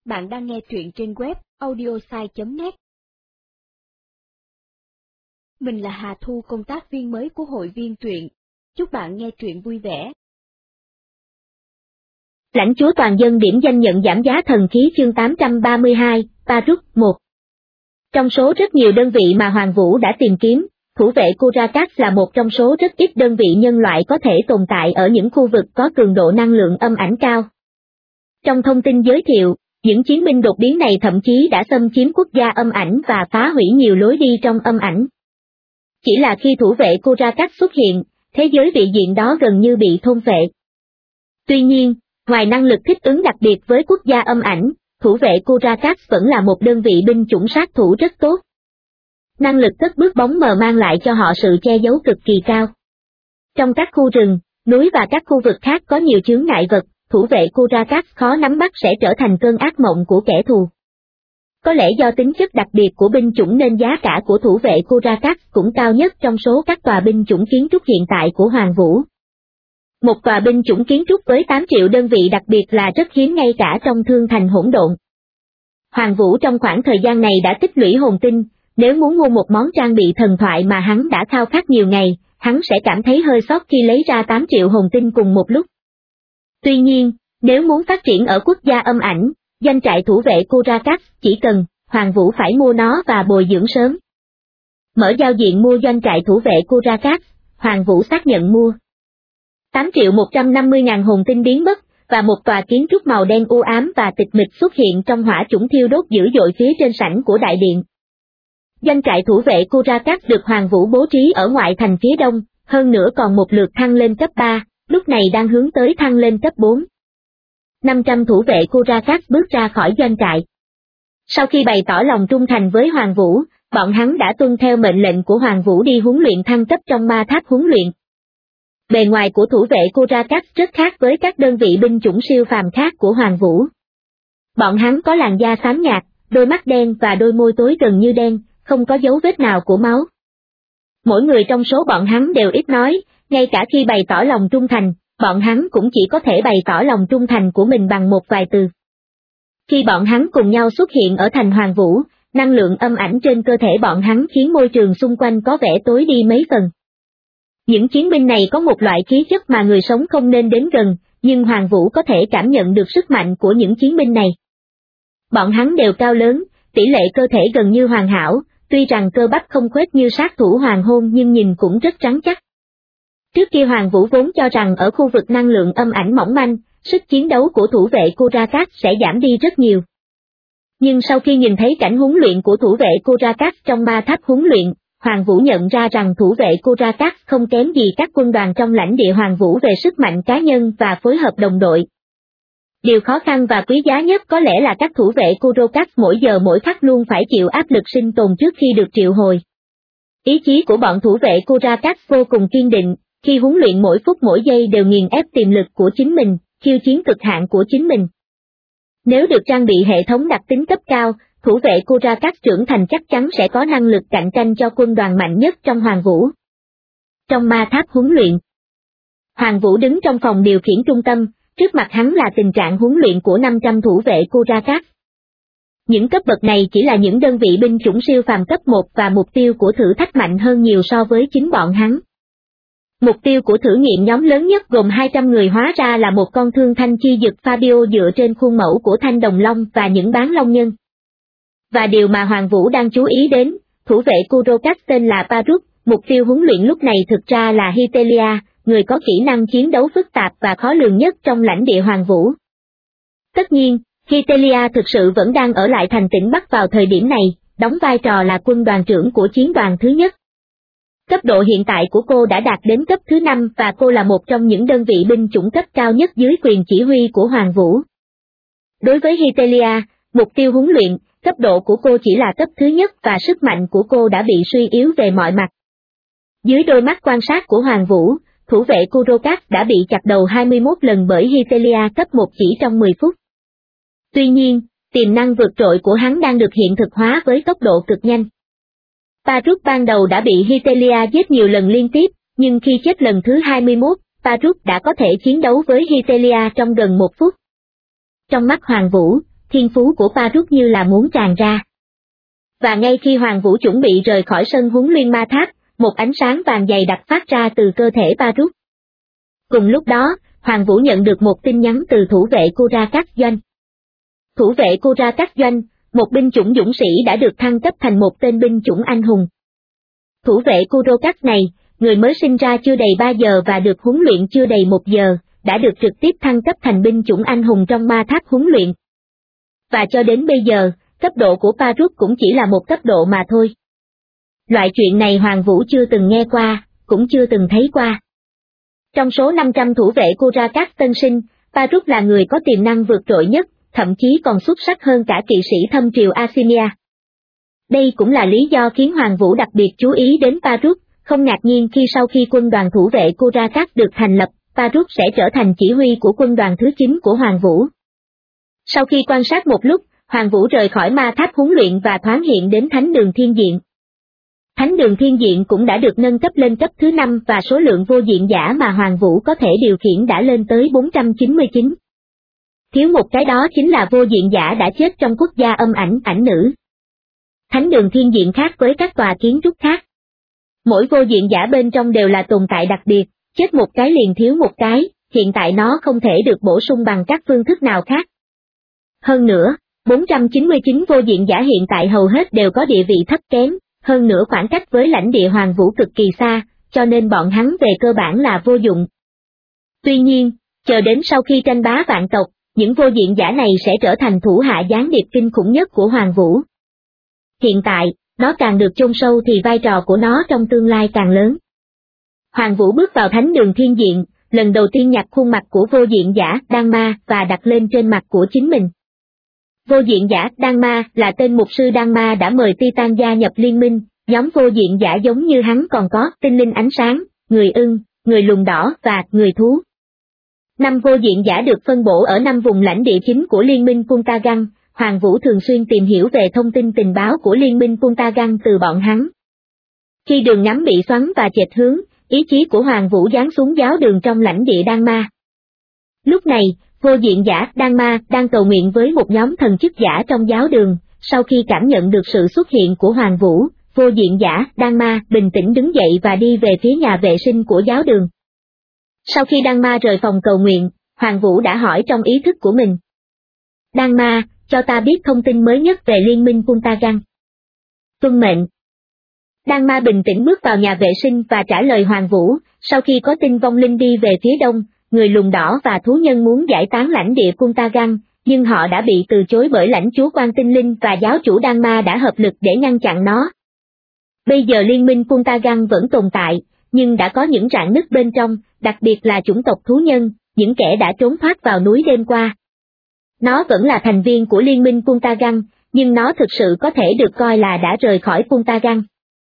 Bạn đang nghe truyện trên web audiosai.net. Mình là Hà Thu, công tác viên mới của hội viên truyện. Chúc bạn nghe truyện vui vẻ. Lãnh chúa toàn dân điểm danh nhận giảm giá thần khí chương 832, Parut 1. Trong số rất nhiều đơn vị mà Hoàng Vũ đã tìm kiếm, thủ vệ Kurakas là một trong số rất ít đơn vị nhân loại có thể tồn tại ở những khu vực có cường độ năng lượng âm ảnh cao. Trong thông tin giới thiệu, những chiến binh đột biến này thậm chí đã xâm chiếm quốc gia âm ảnh và phá hủy nhiều lối đi trong âm ảnh. Chỉ là khi thủ vệ Kurakas xuất hiện, thế giới vị diện đó gần như bị thôn phệ. Tuy nhiên, ngoài năng lực thích ứng đặc biệt với quốc gia âm ảnh, thủ vệ Kurakas vẫn là một đơn vị binh chủng sát thủ rất tốt. Năng lực cất bước bóng mờ mang lại cho họ sự che giấu cực kỳ cao. Trong các khu rừng, núi và các khu vực khác có nhiều chướng ngại vật, thủ vệ Kurakas khó nắm bắt sẽ trở thành cơn ác mộng của kẻ thù. Có lẽ do tính chất đặc biệt của binh chủng nên giá cả của thủ vệ Kurakas cũng cao nhất trong số các tòa binh chủng kiến trúc hiện tại của Hoàng Vũ. Một tòa binh chủng kiến trúc với 8 triệu đơn vị đặc biệt là rất hiếm ngay cả trong thương thành hỗn độn. Hoàng Vũ trong khoảng thời gian này đã tích lũy hồn tinh, nếu muốn mua một món trang bị thần thoại mà hắn đã khao khát nhiều ngày, hắn sẽ cảm thấy hơi sót khi lấy ra 8 triệu hồn tinh cùng một lúc. Tuy nhiên, nếu muốn phát triển ở quốc gia âm ảnh, doanh trại thủ vệ Kurakas chỉ cần, Hoàng Vũ phải mua nó và bồi dưỡng sớm. Mở giao diện mua doanh trại thủ vệ Kurakas, Hoàng Vũ xác nhận mua 8.150.000 hồn tinh biến mất, và một tòa kiến trúc màu đen u ám và tịch mịch xuất hiện trong hỏa chủng thiêu đốt dữ dội phía trên sảnh của đại điện. Doanh trại thủ vệ Kurakas được Hoàng Vũ bố trí ở ngoại thành phía đông, hơn nữa còn một lượt thăng lên cấp 3, lúc này đang hướng tới thăng lên cấp 4. 500 thủ vệ Kurakas bước ra khỏi doanh trại. Sau khi bày tỏ lòng trung thành với Hoàng Vũ, bọn hắn đã tuân theo mệnh lệnh của Hoàng Vũ đi huấn luyện thăng cấp trong ma tháp huấn luyện. Bề ngoài của thủ vệ Kurakas rất khác với các đơn vị binh chủng siêu phàm khác của Hoàng Vũ. Bọn hắn có làn da xám nhạt, đôi mắt đen và đôi môi tối gần như đen, không có dấu vết nào của máu. Mỗi người trong số bọn hắn đều ít nói, ngay cả khi bày tỏ lòng trung thành, bọn hắn cũng chỉ có thể bày tỏ lòng trung thành của mình bằng một vài từ. Khi bọn hắn cùng nhau xuất hiện ở thành Hoàng Vũ, năng lượng âm ảnh trên cơ thể bọn hắn khiến môi trường xung quanh có vẻ tối đi mấy phần. Những chiến binh này có một loại khí chất mà người sống không nên đến gần, nhưng Hoàng Vũ có thể cảm nhận được sức mạnh của những chiến binh này. Bọn hắn đều cao lớn, tỷ lệ cơ thể gần như hoàn hảo, tuy rằng cơ bắp không khuếch như sát thủ hoàng hôn nhưng nhìn cũng rất rắn chắc. Trước kia Hoàng Vũ vốn cho rằng ở khu vực năng lượng âm ảnh mỏng manh, sức chiến đấu của thủ vệ Kurakas sẽ giảm đi rất nhiều. Nhưng sau khi nhìn thấy cảnh huấn luyện của thủ vệ Kurakas trong ma tháp huấn luyện, Hoàng Vũ nhận ra rằng thủ vệ Kurakas không kém gì các quân đoàn trong lãnh địa Hoàng Vũ về sức mạnh cá nhân và phối hợp đồng đội. Điều khó khăn và quý giá nhất có lẽ là các thủ vệ Kurakas mỗi giờ mỗi khắc luôn phải chịu áp lực sinh tồn trước khi được triệu hồi. Ý chí của bọn thủ vệ Kurakas vô cùng kiên định, khi huấn luyện mỗi phút mỗi giây đều nghiền ép tiềm lực của chính mình, khiêu chiến cực hạn của chính mình. Nếu được trang bị hệ thống đặc tính cấp cao, thủ vệ Kurakas trưởng thành chắc chắn sẽ có năng lực cạnh tranh cho quân đoàn mạnh nhất trong Hoàng Vũ. Trong ma tháp huấn luyện, Hoàng Vũ đứng trong phòng điều khiển trung tâm, trước mặt hắn là tình trạng huấn luyện của 500 thủ vệ Kurakas. Những cấp bậc này chỉ là những đơn vị binh chủng siêu phàm cấp 1 và mục tiêu của thử thách mạnh hơn nhiều so với chính bọn hắn. Mục tiêu của thử nghiệm nhóm lớn nhất gồm 200 người hóa ra là một con thương thanh chi dực Fabio dựa trên khuôn mẫu của thanh đồng long và những bán long nhân. Và điều mà Hoàng Vũ đang chú ý đến, thủ vệ Kurakas tên là Parut, mục tiêu huấn luyện lúc này thực ra là Hitelia, người có kỹ năng chiến đấu phức tạp và khó lường nhất trong lãnh địa Hoàng Vũ. Tất nhiên, Hitelia thực sự vẫn đang ở lại thành tỉnh Bắc vào thời điểm này, đóng vai trò là quân đoàn trưởng của chiến đoàn thứ nhất. Cấp độ hiện tại của cô đã đạt đến cấp thứ 5 và cô là một trong những đơn vị binh chủng cấp cao nhất dưới quyền chỉ huy của Hoàng Vũ. Đối với Hitelia, mục tiêu huấn luyện, cấp độ của cô chỉ là cấp thứ nhất và sức mạnh của cô đã bị suy yếu về mọi mặt. Dưới đôi mắt quan sát của Hoàng Vũ, thủ vệ Kurakas đã bị chặt đầu 21 lần bởi Hitelia cấp 1 chỉ trong 10 phút. Tuy nhiên, tiềm năng vượt trội của hắn đang được hiện thực hóa với tốc độ cực nhanh. Parut ban đầu đã bị Hitelia giết nhiều lần liên tiếp, nhưng khi chết lần thứ 21, Parut đã có thể chiến đấu với Hitelia trong gần 1 phút. Trong mắt Hoàng Vũ, thiên phú của Parut như là muốn tràn ra. Và ngay khi Hoàng Vũ chuẩn bị rời khỏi sân huấn luyện ma tháp, một ánh sáng vàng dày đặc phát ra từ cơ thể Parut. Cùng lúc đó, Hoàng Vũ nhận được một tin nhắn từ thủ vệ Kura Các Doanh. Thủ vệ Kura Các Doanh, một binh chủng dũng sĩ đã được thăng cấp thành một tên binh chủng anh hùng. Thủ vệ Kurokat này, người mới sinh ra chưa đầy 3 giờ và được huấn luyện chưa đầy 1 giờ, đã được trực tiếp thăng cấp thành binh chủng anh hùng trong ma tháp huấn luyện. Và cho đến bây giờ, cấp độ của Parut cũng chỉ là một cấp độ mà thôi. Loại chuyện này Hoàng Vũ chưa từng nghe qua, cũng chưa từng thấy qua. Trong số 500 thủ vệ Kurakat tân sinh, Parut là người có tiềm năng vượt trội nhất, thậm chí còn xuất sắc hơn cả kỵ sĩ thâm triều Asimia. Đây cũng là lý do khiến Hoàng Vũ đặc biệt chú ý đến Parut, không ngạc nhiên khi sau khi quân đoàn thủ vệ Kurakat được thành lập, Parut sẽ trở thành chỉ huy của quân đoàn thứ 9 của Hoàng Vũ. Sau khi quan sát một lúc, Hoàng Vũ rời khỏi ma tháp huấn luyện và thoáng hiện đến Thánh đường Thiên Diện. Thánh đường Thiên Diện cũng đã được nâng cấp lên cấp thứ 5 và số lượng vô diện giả mà Hoàng Vũ có thể điều khiển đã lên tới 499. Thiếu một cái đó chính là vô diện giả đã chết trong quốc gia âm ảnh ảnh nữ. Thánh đường Thiên Diện khác với các tòa kiến trúc khác. Mỗi vô diện giả bên trong đều là tồn tại đặc biệt, chết một cái liền thiếu một cái, hiện tại nó không thể được bổ sung bằng các phương thức nào khác. Hơn nữa, 499 vô diện giả hiện tại hầu hết đều có địa vị thấp kém, hơn nữa khoảng cách với lãnh địa Hoàng Vũ cực kỳ xa, cho nên bọn hắn về cơ bản là vô dụng. Tuy nhiên, chờ đến sau khi tranh bá vạn tộc, những vô diện giả này sẽ trở thành thủ hạ gián điệp kinh khủng nhất của Hoàng Vũ. Hiện tại, nó càng được chôn sâu thì vai trò của nó trong tương lai càng lớn. Hoàng Vũ bước vào Thánh đường Thiên Diện, lần đầu tiên nhặt khuôn mặt của vô diện giả Đan Ma và đặt lên trên mặt của chính mình. Vô diện giả Đan Ma là tên mục sư Đan Ma đã mời Titan gia nhập liên minh, nhóm vô diện giả giống như hắn còn có tinh linh ánh sáng, người ưng, người lùn đỏ và người thú. 5 vô diện giả được phân bổ ở 5 vùng lãnh địa chính của liên minh Puntagan. Hoàng Vũ thường xuyên tìm hiểu về thông tin tình báo của liên minh Puntagan từ bọn hắn. Khi đường ngắm bị xoắn và chệch hướng, ý chí của Hoàng Vũ giáng xuống giáo đường trong lãnh địa Đan Ma. Lúc này, vô diện giả Đan Ma đang cầu nguyện với một nhóm thần chức giả trong giáo đường, sau khi cảm nhận được sự xuất hiện của Hoàng Vũ, vô diện giả Đan Ma bình tĩnh đứng dậy và đi về phía nhà vệ sinh của giáo đường. Sau khi Đan Ma rời phòng cầu nguyện, Hoàng Vũ đã hỏi trong ý thức của mình. Đan Ma, cho ta biết thông tin mới nhất về liên minh Puntagan. Tuân mệnh. Đan Ma bình tĩnh bước vào nhà vệ sinh và trả lời Hoàng Vũ, sau khi có tin vong linh đi về phía đông, người lùn đỏ và thú nhân muốn giải tán lãnh địa Puntagan, nhưng họ đã bị từ chối bởi lãnh chúa Quan Tinh Linh và giáo chủ Đan Ma đã hợp lực để ngăn chặn nó. Bây giờ liên minh Puntagan vẫn tồn tại, nhưng đã có những rạn nứt bên trong, đặc biệt là chủng tộc thú nhân, những kẻ đã trốn thoát vào núi đêm qua. Nó vẫn là thành viên của liên minh Puntagan, nhưng nó thực sự có thể được coi là đã rời khỏi Puntagan.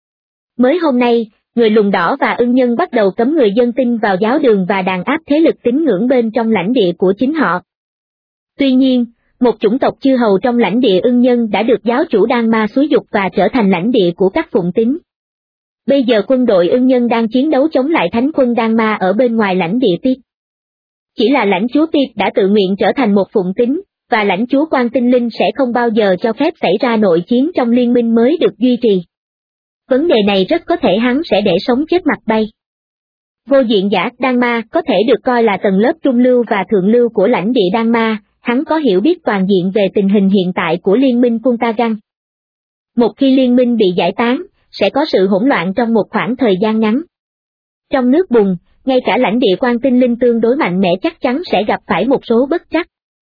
Mới hôm nay, người lùn đỏ và ưng nhân bắt đầu cấm người dân tin vào giáo đường và đàn áp thế lực tín ngưỡng bên trong lãnh địa của chính họ. Tuy nhiên, một chủng tộc chư hầu trong lãnh địa ưng nhân đã được giáo chủ Đan Ma xúi giục và trở thành lãnh địa của các phụng tín. Bây giờ quân đội ưng nhân đang chiến đấu chống lại thánh quân Đan Ma ở bên ngoài lãnh địa Pit. Chỉ là lãnh chúa Pit đã tự nguyện trở thành một phụng tín, và lãnh chúa Quan Tinh Linh sẽ không bao giờ cho phép xảy ra nội chiến trong liên minh mới được duy trì. Vấn đề này rất có thể hắn sẽ để sống chết mặt bay. Vô diện giả Đan Ma có thể được coi là tầng lớp trung lưu và thượng lưu của lãnh địa Đan Ma, hắn có hiểu biết toàn diện về tình hình hiện tại của liên minh Puntagan. Một khi liên minh bị giải tán, sẽ có sự hỗn loạn trong một khoảng thời gian ngắn. Trong nước bùn, ngay cả lãnh địa Quan Tinh Linh tương đối mạnh mẽ chắc chắn sẽ gặp phải một số bất trắc.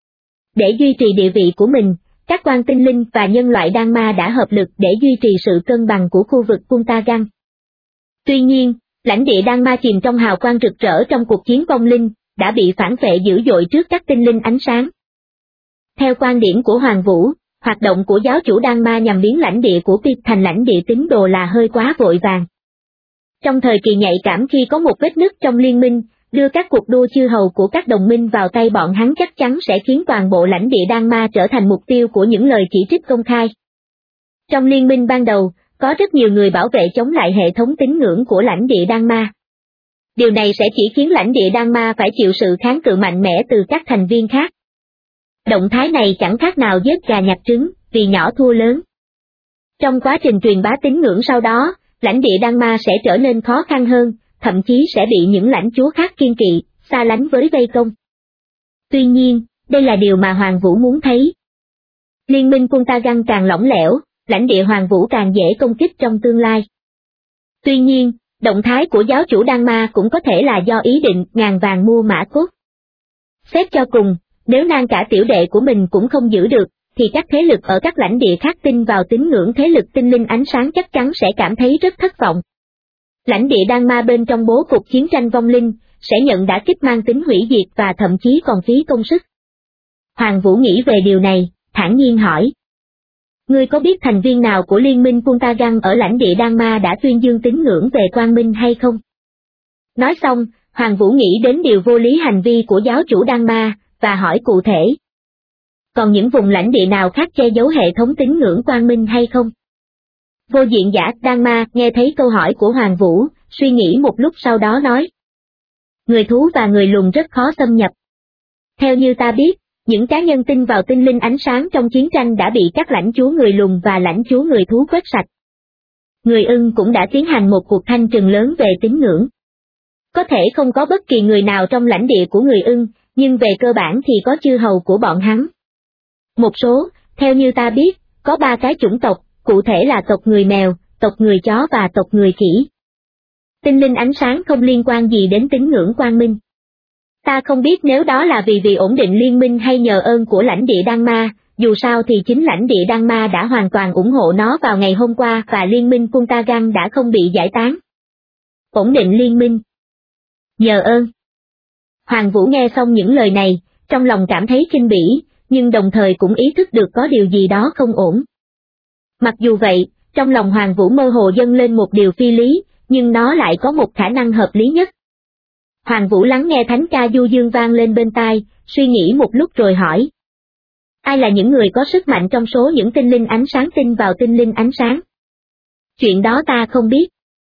Để duy trì địa vị của mình, các Quan Tinh Linh và nhân loại Đan Ma đã hợp lực để duy trì sự cân bằng của khu vực Puntagan. Tuy nhiên, lãnh địa Đan Ma chìm trong hào quang rực rỡ trong cuộc chiến vong linh, đã bị phản vệ dữ dội trước các tinh linh ánh sáng. Theo quan điểm của Hoàng Vũ, hoạt động của giáo chủ Đan Ma nhằm biến lãnh địa của Pit thành lãnh địa tín đồ là hơi quá vội vàng. Trong thời kỳ nhạy cảm khi có một vết nứt trong liên minh, đưa các cuộc đua chư hầu của các đồng minh vào tay bọn hắn chắc chắn sẽ khiến toàn bộ lãnh địa Đan Ma trở thành mục tiêu của những lời chỉ trích công khai. Trong liên minh ban đầu, có rất nhiều người bảo vệ chống lại hệ thống tín ngưỡng của lãnh địa Đan Ma. Điều này sẽ chỉ khiến lãnh địa Đan Ma phải chịu sự kháng cự mạnh mẽ từ các thành viên khác. động thái này chẳng khác nào giết gà nhặt trứng, vì nhỏ thua lớn. Trong quá trình truyền bá tín ngưỡng sau đó, lãnh địa Đan Ma sẽ trở nên khó khăn hơn, thậm chí sẽ bị những lãnh chúa khác kiêng kỵ, xa lánh với vây công. Tuy nhiên, đây là điều mà Hoàng Vũ muốn thấy. Liên minh Kuntagan càng lỏng lẻo, lãnh địa Hoàng Vũ càng dễ công kích trong tương lai. Tuy nhiên, động thái của giáo chủ Đan Ma cũng có thể là do ý định ngàn vàng mua mã cốt. Xét cho cùng, nếu nàng cả tiểu đệ của mình cũng không giữ được, thì các thế lực ở các lãnh địa khác tin vào tín ngưỡng thế lực tinh linh ánh sáng chắc chắn sẽ cảm thấy rất thất vọng. Lãnh địa Đan Ma bên trong bố cục chiến tranh vong linh, sẽ nhận đả kích mang tính hủy diệt và thậm chí còn phí công sức. Hoàng Vũ nghĩ về điều này, thản nhiên hỏi. Ngươi có biết thành viên nào của liên minh Kuntagan ở lãnh địa Đan Ma đã tuyên dương tín ngưỡng về quang minh hay không? Nói xong, Hoàng Vũ nghĩ đến điều vô lý hành vi của giáo chủ Đan Ma, và hỏi cụ thể. Còn những vùng lãnh địa nào khác che giấu hệ thống tín ngưỡng quang minh hay không? Vô diện giả Đan Ma nghe thấy câu hỏi của Hoàng Vũ, suy nghĩ một lúc sau đó nói. Người thú và người lùn rất khó xâm nhập. Theo như ta biết, những cá nhân tin vào tinh linh ánh sáng trong chiến tranh đã bị các lãnh chúa người lùn và lãnh chúa người thú quét sạch. Người ưng cũng đã tiến hành một cuộc thanh trừng lớn về tín ngưỡng. Có thể không có bất kỳ người nào trong lãnh địa của người ưng, nhưng về cơ bản thì có chư hầu của bọn hắn. Một số, theo như ta biết, có 3 cái chủng tộc, cụ thể là tộc người mèo, tộc người chó và tộc người khỉ. Tinh linh ánh sáng không liên quan gì đến tín ngưỡng quang minh. Ta không biết nếu đó là vì ổn định liên minh hay nhờ ơn của lãnh địa Đan Ma, dù sao thì chính lãnh địa Đan Ma đã hoàn toàn ủng hộ nó vào ngày hôm qua và liên minh Kuntagan đã không bị giải tán. Ổn định liên minh. Nhờ ơn. Hoàng Vũ nghe xong những lời này, trong lòng cảm thấy khinh bỉ, nhưng đồng thời cũng ý thức được có điều gì đó không ổn. Mặc dù vậy, trong lòng Hoàng Vũ mơ hồ dâng lên một điều phi lý, nhưng nó lại có một khả năng hợp lý nhất. Hoàng Vũ lắng nghe thánh ca du dương vang lên bên tai, suy nghĩ một lúc rồi hỏi. Ai là những người có sức mạnh trong số những tinh linh ánh sáng tin vào tinh linh ánh sáng? Chuyện đó ta không biết.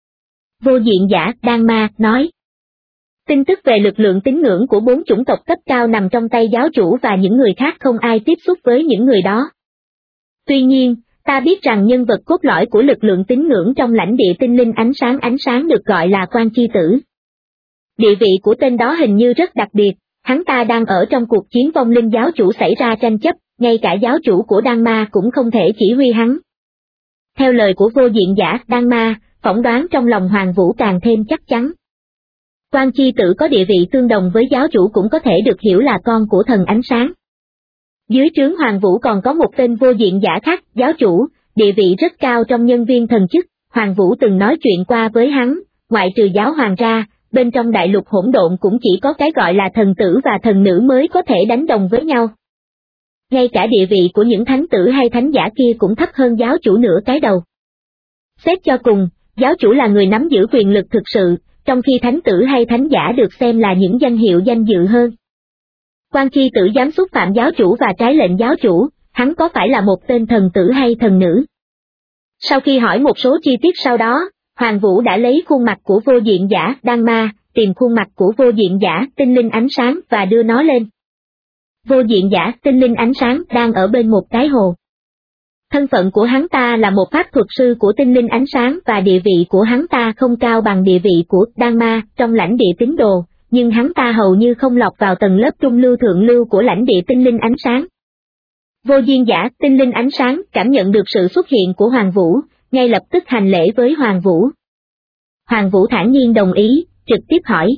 Vô diện giả Đan Ma nói. Tin tức về lực lượng tín ngưỡng của 4 chủng tộc cấp cao nằm trong tay giáo chủ và những người khác không ai tiếp xúc với những người đó. Tuy nhiên, ta biết rằng nhân vật cốt lõi của lực lượng tín ngưỡng trong lãnh địa tinh linh ánh sáng được gọi là Quan Chi Tử. Địa vị của tên đó hình như rất đặc biệt, hắn ta đang ở trong cuộc chiến vong linh giáo chủ xảy ra tranh chấp, ngay cả giáo chủ của Đan Ma cũng không thể chỉ huy hắn. Theo lời của vô diện giả Đan Ma, phỏng đoán trong lòng Hoàng Vũ càng thêm chắc chắn. Quan Chi Tử có địa vị tương đồng với giáo chủ cũng có thể được hiểu là con của thần ánh sáng. Dưới trướng Hoàng Vũ còn có một tên vô diện giả khác, giáo chủ, địa vị rất cao trong nhân viên thần chức, Hoàng Vũ từng nói chuyện qua với hắn, ngoại trừ giáo hoàng ra, bên trong đại lục hỗn độn cũng chỉ có cái gọi là thần tử và thần nữ mới có thể đánh đồng với nhau. Ngay cả địa vị của những thánh tử hay thánh giả kia cũng thấp hơn giáo chủ nửa cái đầu. Xét cho cùng, giáo chủ là người nắm giữ quyền lực thực sự, trong khi thánh tử hay thánh giả được xem là những danh hiệu danh dự hơn. Quan Chi Tử dám xúc phạm giáo chủ và trái lệnh giáo chủ, hắn có phải là một tên thần tử hay thần nữ? Sau khi hỏi một số chi tiết sau đó, Hoàng Vũ đã lấy khuôn mặt của vô diện giả Đan Ma, tìm khuôn mặt của vô diện giả tinh linh ánh sáng và đưa nó lên. Vô diện giả tinh linh ánh sáng đang ở bên một cái hồ. Thân phận của hắn ta là một pháp thuật sư của tinh linh ánh sáng và địa vị của hắn ta không cao bằng địa vị của Đan Ma trong lãnh địa tín đồ, nhưng hắn ta hầu như không lọt vào tầng lớp trung lưu thượng lưu của lãnh địa tinh linh ánh sáng. Vô diện giả tinh linh ánh sáng cảm nhận được sự xuất hiện của Hoàng Vũ, ngay lập tức hành lễ với Hoàng Vũ. Hoàng Vũ thản nhiên đồng ý, trực tiếp hỏi.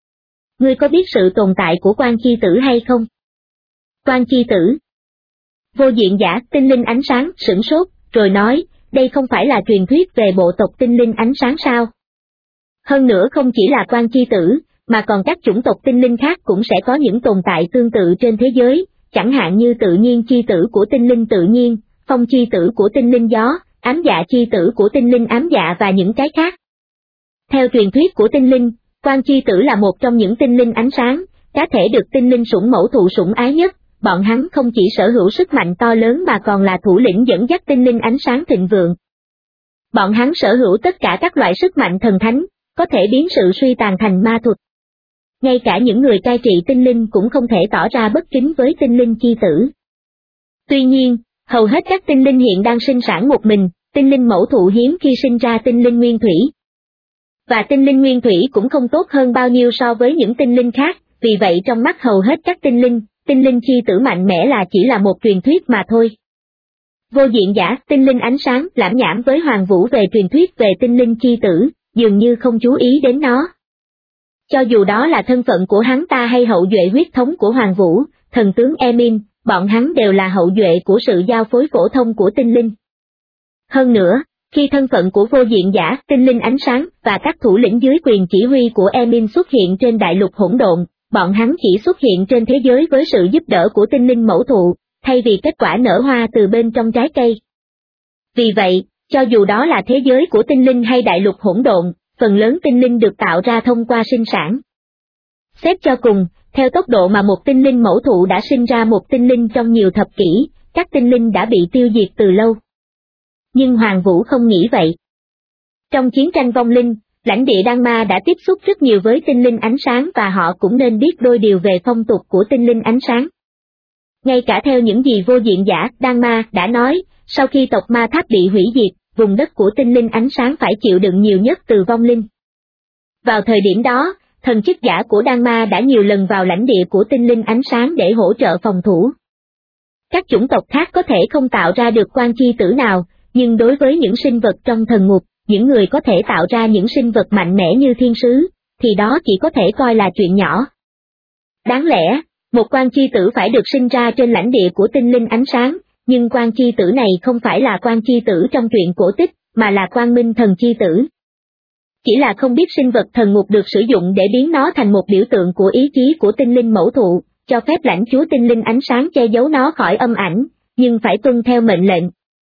Ngươi có biết sự tồn tại của Quan Chi Tử hay không? Quan Chi Tử. Vô diện giả tinh linh ánh sáng sửng sốt, rồi nói, đây không phải là truyền thuyết về bộ tộc tinh linh ánh sáng sao? Hơn nữa không chỉ là Quan Chi Tử, mà còn các chủng tộc tinh linh khác cũng sẽ có những tồn tại tương tự trên thế giới, chẳng hạn như tự nhiên chi tử của tinh linh tự nhiên, phong chi tử của tinh linh gió, ám dạ chi tử của tinh linh ám dạ và những cái khác. Theo truyền thuyết của tinh linh, Quan Chi Tử là một trong những tinh linh ánh sáng, cá thể được tinh linh sủng mẫu thụ sủng ái nhất, bọn hắn không chỉ sở hữu sức mạnh to lớn mà còn là thủ lĩnh dẫn dắt tinh linh ánh sáng thịnh vượng. Bọn hắn sở hữu tất cả các loại sức mạnh thần thánh, có thể biến sự suy tàn thành ma thuật. Ngay cả những người cai trị tinh linh cũng không thể tỏ ra bất kính với tinh linh chi tử. Tuy nhiên, hầu hết các tinh linh hiện đang sinh sản một mình, tinh linh mẫu thụ hiếm khi sinh ra tinh linh nguyên thủy. Và tinh linh nguyên thủy cũng không tốt hơn bao nhiêu so với những tinh linh khác, vì vậy trong mắt hầu hết các tinh linh chi tử mạnh mẽ là chỉ là một truyền thuyết mà thôi. Vô diện giả, tinh linh ánh sáng, lảm nhảm với Hoàng Vũ về truyền thuyết về tinh linh chi tử, dường như không chú ý đến nó. Cho dù đó là thân phận của hắn ta hay hậu duệ huyết thống của Hoàng Vũ, thần tướng Emin, bọn hắn đều là hậu duệ của sự giao phối phổ thông của tinh linh. Hơn nữa, khi thân phận của vô diện giả, tinh linh ánh sáng và các thủ lĩnh dưới quyền chỉ huy của Emin xuất hiện trên đại lục hỗn độn, bọn hắn chỉ xuất hiện trên thế giới với sự giúp đỡ của tinh linh mẫu thụ, thay vì kết quả nở hoa từ bên trong trái cây. Vì vậy, cho dù đó là thế giới của tinh linh hay đại lục hỗn độn, phần lớn tinh linh được tạo ra thông qua sinh sản. Xét cho cùng, theo tốc độ mà một tinh linh mẫu thụ đã sinh ra một tinh linh trong nhiều thập kỷ, các tinh linh đã bị tiêu diệt từ lâu. Nhưng Hoàng Vũ không nghĩ vậy. Trong chiến tranh vong linh, lãnh địa Đan Ma đã tiếp xúc rất nhiều với tinh linh ánh sáng và họ cũng nên biết đôi điều về phong tục của tinh linh ánh sáng. Ngay cả theo những gì vô diện giả Đan Ma đã nói, sau khi tộc Ma Tháp bị hủy diệt, vùng đất của tinh linh ánh sáng phải chịu đựng nhiều nhất từ vong linh. Vào thời điểm đó, thần chức giả của Đan Ma đã nhiều lần vào lãnh địa của tinh linh ánh sáng để hỗ trợ phòng thủ. Các chủng tộc khác có thể không tạo ra được quan chi tử nào, nhưng đối với những sinh vật trong thần ngục, những người có thể tạo ra những sinh vật mạnh mẽ như thiên sứ, thì đó chỉ có thể coi là chuyện nhỏ. Đáng lẽ, một quan chi tử phải được sinh ra trên lãnh địa của tinh linh ánh sáng, nhưng quan chi tử này không phải là quan chi tử trong truyện cổ tích, mà là Quang Minh thần chi tử. Chỉ là không biết sinh vật thần ngục được sử dụng để biến nó thành một biểu tượng của ý chí của tinh linh mẫu thụ, cho phép lãnh chúa tinh linh ánh sáng che giấu nó khỏi âm ảnh, nhưng phải tuân theo mệnh lệnh.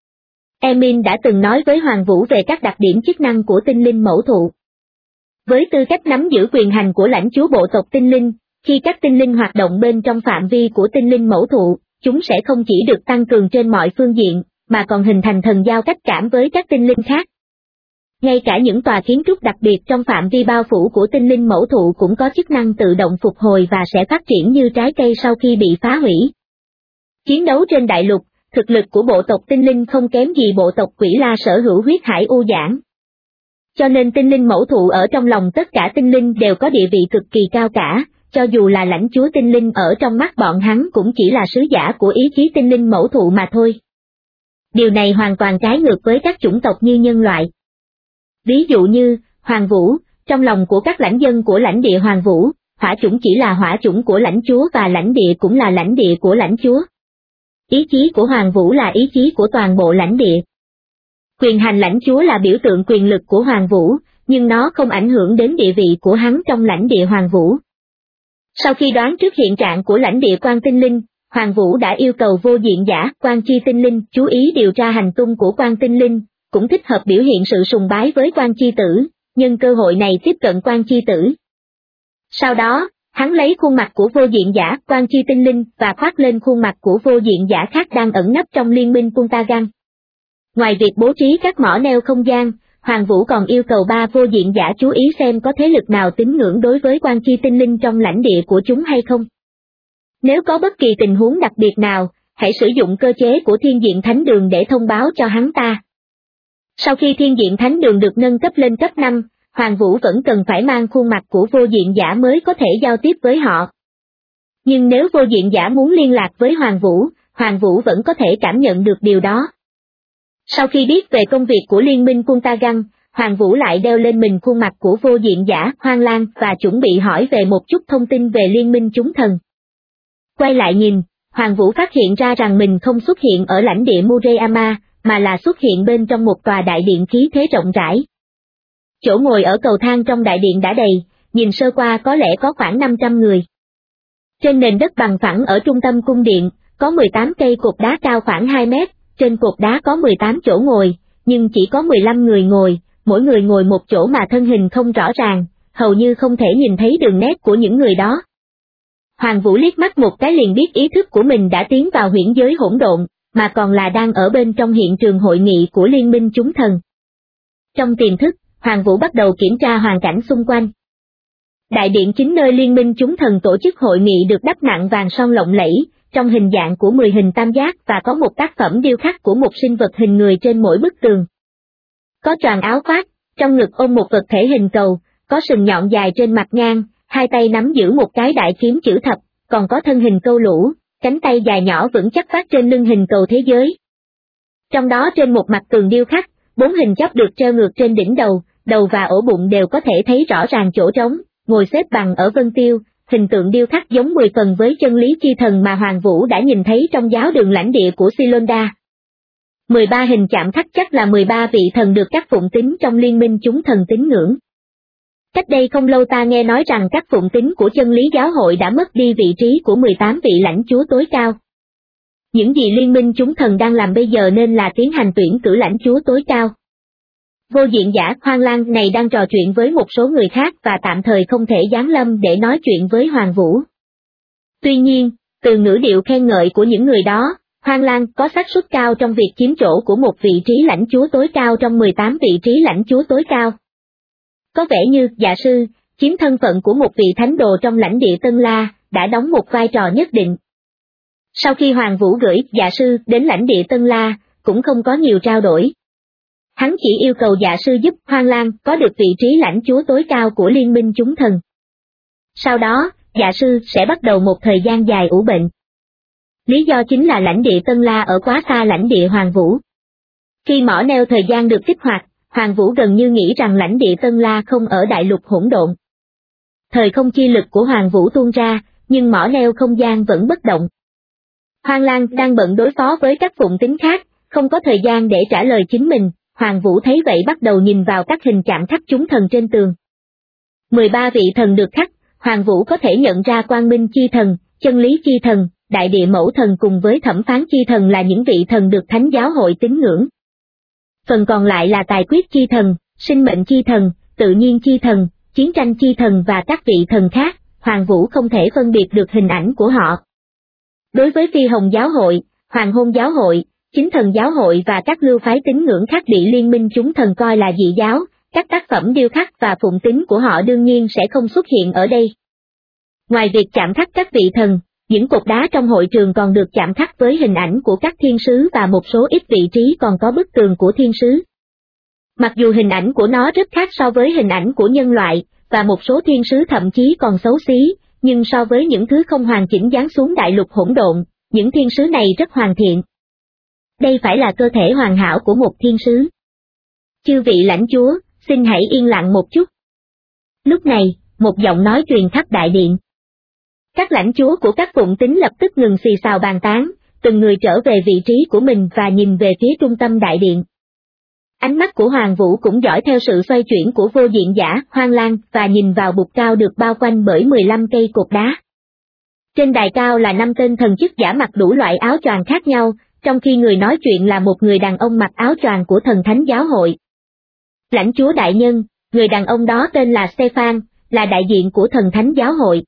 Emin đã từng nói với Hoàng Vũ về các đặc điểm chức năng của tinh linh mẫu thụ. Với tư cách nắm giữ quyền hành của lãnh chúa bộ tộc tinh linh, khi các tinh linh hoạt động bên trong phạm vi của tinh linh mẫu thụ, chúng sẽ không chỉ được tăng cường trên mọi phương diện, mà còn hình thành thần giao cách cảm với các tinh linh khác. Ngay cả những tòa kiến trúc đặc biệt trong phạm vi bao phủ của tinh linh mẫu thụ cũng có chức năng tự động phục hồi và sẽ phát triển như trái cây sau khi bị phá hủy. Chiến đấu trên đại lục, thực lực của bộ tộc tinh linh không kém gì bộ tộc Quỷ La sở hữu huyết hải u giản. Cho nên tinh linh mẫu thụ ở trong lòng tất cả tinh linh đều có địa vị cực kỳ cao cả, cho dù là lãnh chúa tinh linh ở trong mắt bọn hắn cũng chỉ là sứ giả của ý chí tinh linh mẫu thụ mà thôi. Điều này hoàn toàn trái ngược với các chủng tộc như nhân loại. Ví dụ như, Hoàng Vũ, trong lòng của các lãnh dân của lãnh địa Hoàng Vũ, hỏa chủng chỉ là hỏa chủng của lãnh chúa và lãnh địa cũng là lãnh địa của lãnh chúa. Ý chí của Hoàng Vũ là ý chí của toàn bộ lãnh địa. Quyền hành lãnh chúa là biểu tượng quyền lực của Hoàng Vũ, nhưng nó không ảnh hưởng đến địa vị của hắn trong lãnh địa Hoàng Vũ. Sau khi đoán trước hiện trạng của lãnh địa Quan Tinh Linh, Hoàng Vũ đã yêu cầu vô diện giả Quan Chi Tinh Linh chú ý điều tra hành tung của Quan Tinh Linh, cũng thích hợp biểu hiện sự sùng bái với Quan Chi Tử, nhân cơ hội này tiếp cận Quan Chi Tử. Sau đó, hắn lấy khuôn mặt của vô diện giả Quan Chi Tinh Linh và khoác lên khuôn mặt của vô diện giả khác đang ẩn nấp trong liên minh Puntagan. Ngoài việc bố trí các mỏ neo không gian, Hoàng Vũ còn yêu cầu 3 vô diện giả chú ý xem có thế lực nào tín ngưỡng đối với Quan Chi Tinh Linh trong lãnh địa của chúng hay không. Nếu có bất kỳ tình huống đặc biệt nào, hãy sử dụng cơ chế của Thiên Diện Thánh Đường để thông báo cho hắn ta. Sau khi Thiên Diện Thánh Đường được nâng cấp lên cấp 5, Hoàng Vũ vẫn cần phải mang khuôn mặt của vô diện giả mới có thể giao tiếp với họ. Nhưng nếu vô diện giả muốn liên lạc với Hoàng Vũ vẫn có thể cảm nhận được điều đó. Sau khi biết về công việc của liên minh Puntagan, Hoàng Vũ lại đeo lên mình khuôn mặt của vô diện giả Hoang Lang và chuẩn bị hỏi về một chút thông tin về liên minh chúng thần. Quay lại nhìn, Hoàng Vũ phát hiện ra rằng mình không xuất hiện ở lãnh địa Murayama, mà là xuất hiện bên trong một tòa đại điện khí thế rộng rãi. Chỗ ngồi ở cầu thang trong đại điện đã đầy, nhìn sơ qua có lẽ có khoảng 500 người. Trên nền đất bằng phẳng ở trung tâm cung điện, có 18 cây cột đá cao khoảng 2 mét, trên cột đá có 18 chỗ ngồi, nhưng chỉ có 15 người ngồi, mỗi người ngồi một chỗ mà thân hình không rõ ràng, hầu như không thể nhìn thấy đường nét của những người đó. Hoàng Vũ liếc mắt một cái liền biết ý thức của mình đã tiến vào huyễn giới hỗn độn, mà còn là đang ở bên trong hiện trường hội nghị của liên minh chúng thần. Trong tiềm thức, Hoàng Vũ bắt đầu kiểm tra hoàn cảnh xung quanh. Đại điện chính nơi liên minh chúng thần tổ chức hội nghị được đắp nặng vàng son lộng lẫy, trong hình dạng của 10 hình tam giác và có một tác phẩm điêu khắc của một sinh vật hình người trên mỗi bức tường. Có choàng áo khoác, trong ngực ôm một vật thể hình cầu, có sừng nhọn dài trên mặt ngang, hai tay nắm giữ một cái đại kiếm chữ thập, còn có thân hình câu lũ, cánh tay dài nhỏ vững chắc vác trên lưng hình cầu thế giới. Trong đó trên một mặt tường điêu khắc, 4 hình chóp được treo ngược trên đỉnh đầu và ổ bụng đều có thể thấy rõ ràng chỗ trống, ngồi xếp bằng ở vân tiêu, hình tượng điêu khắc giống 10 phần với chân lý chi thần mà Hoàng Vũ đã nhìn thấy trong giáo đường lãnh địa của Silonda. 13 hình chạm khắc chắc là 13 vị thần được các phụng tín trong liên minh chúng thần tín ngưỡng. Cách đây không lâu ta nghe nói rằng các phụng tín của chân lý giáo hội đã mất đi vị trí của 18 vị lãnh chúa tối cao. Những gì liên minh chúng thần đang làm bây giờ nên là tiến hành tuyển cử lãnh chúa tối cao. Vô diện giả Hoang Lang này đang trò chuyện với một số người khác và tạm thời không thể giáng lâm để nói chuyện với Hoàng Vũ. Tuy nhiên, từ ngữ điệu khen ngợi của những người đó, Hoang Lang có xác suất cao trong việc chiếm chỗ của một vị trí lãnh chúa tối cao trong 18 vị trí lãnh chúa tối cao. Có vẻ như Dạ Sư, chiếm thân phận của một vị thánh đồ trong lãnh địa Tân La, đã đóng một vai trò nhất định. Sau khi Hoàng Vũ gửi Dạ Sư đến lãnh địa Tân La, cũng không có nhiều trao đổi. Hắn chỉ yêu cầu Dạ Sư giúp Hoang Lang có được vị trí lãnh chúa tối cao của liên minh chúng thần. Sau đó, Dạ Sư sẽ bắt đầu một thời gian dài ủ bệnh. Lý do chính là lãnh địa Tân La ở quá xa lãnh địa Hoàng Vũ. Khi mỏ neo thời gian được kích hoạt, Hoàng Vũ gần như nghĩ rằng lãnh địa Tân La không ở đại lục hỗn độn. Thời không chi lực của Hoàng Vũ tuôn ra, nhưng mỏ neo không gian vẫn bất động. Hoang Lang đang bận đối phó với các phụng tín khác, không có thời gian để trả lời chính mình. Hoàng Vũ thấy vậy bắt đầu nhìn vào các hình chạm khắc chúng thần trên tường. 13 vị thần được khắc, Hoàng Vũ có thể nhận ra Quang Minh chi thần, Chân lý chi thần, Đại địa mẫu thần cùng với Thẩm phán chi thần là những vị thần được Thánh giáo hội tín ngưỡng. Phần còn lại là Tài quyết chi thần, Sinh mệnh chi thần, Tự nhiên chi thần, Chiến tranh chi thần và các vị thần khác, Hoàng Vũ không thể phân biệt được hình ảnh của họ. Đối với Phi Hồng giáo hội, Hoàng hôn giáo hội, Chính thần giáo hội và các lưu phái tín ngưỡng khác bị liên minh chúng thần coi là dị giáo, các tác phẩm điêu khắc và phụng tín của họ đương nhiên sẽ không xuất hiện ở đây. Ngoài việc chạm khắc các vị thần, những cột đá trong hội trường còn được chạm khắc với hình ảnh của các thiên sứ và một số ít vị trí còn có bức tường của thiên sứ. Mặc dù hình ảnh của nó rất khác so với hình ảnh của nhân loại, và một số thiên sứ thậm chí còn xấu xí, nhưng so với những thứ không hoàn chỉnh giáng xuống đại lục hỗn độn, những thiên sứ này rất hoàn thiện. Đây phải là cơ thể hoàn hảo của một thiên sứ. Chư vị lãnh chúa, xin hãy yên lặng một chút. Lúc này, một giọng nói truyền khắp đại điện. Các lãnh chúa của các phụng tín lập tức ngừng xì xào bàn tán, từng người trở về vị trí của mình và nhìn về phía trung tâm đại điện. Ánh mắt của Hoàng Vũ cũng dõi theo sự xoay chuyển của vô diện giả Hoang Lang và nhìn vào bục cao được bao quanh bởi 15 cây cột đá. Trên đài cao là 5 tên thần chức giả mặc đủ loại áo choàng khác nhau, trong khi người nói chuyện là một người đàn ông mặc áo choàng của thần thánh giáo hội. Lãnh chúa đại nhân, người đàn ông đó tên là Stefan, là đại diện của thần thánh giáo hội.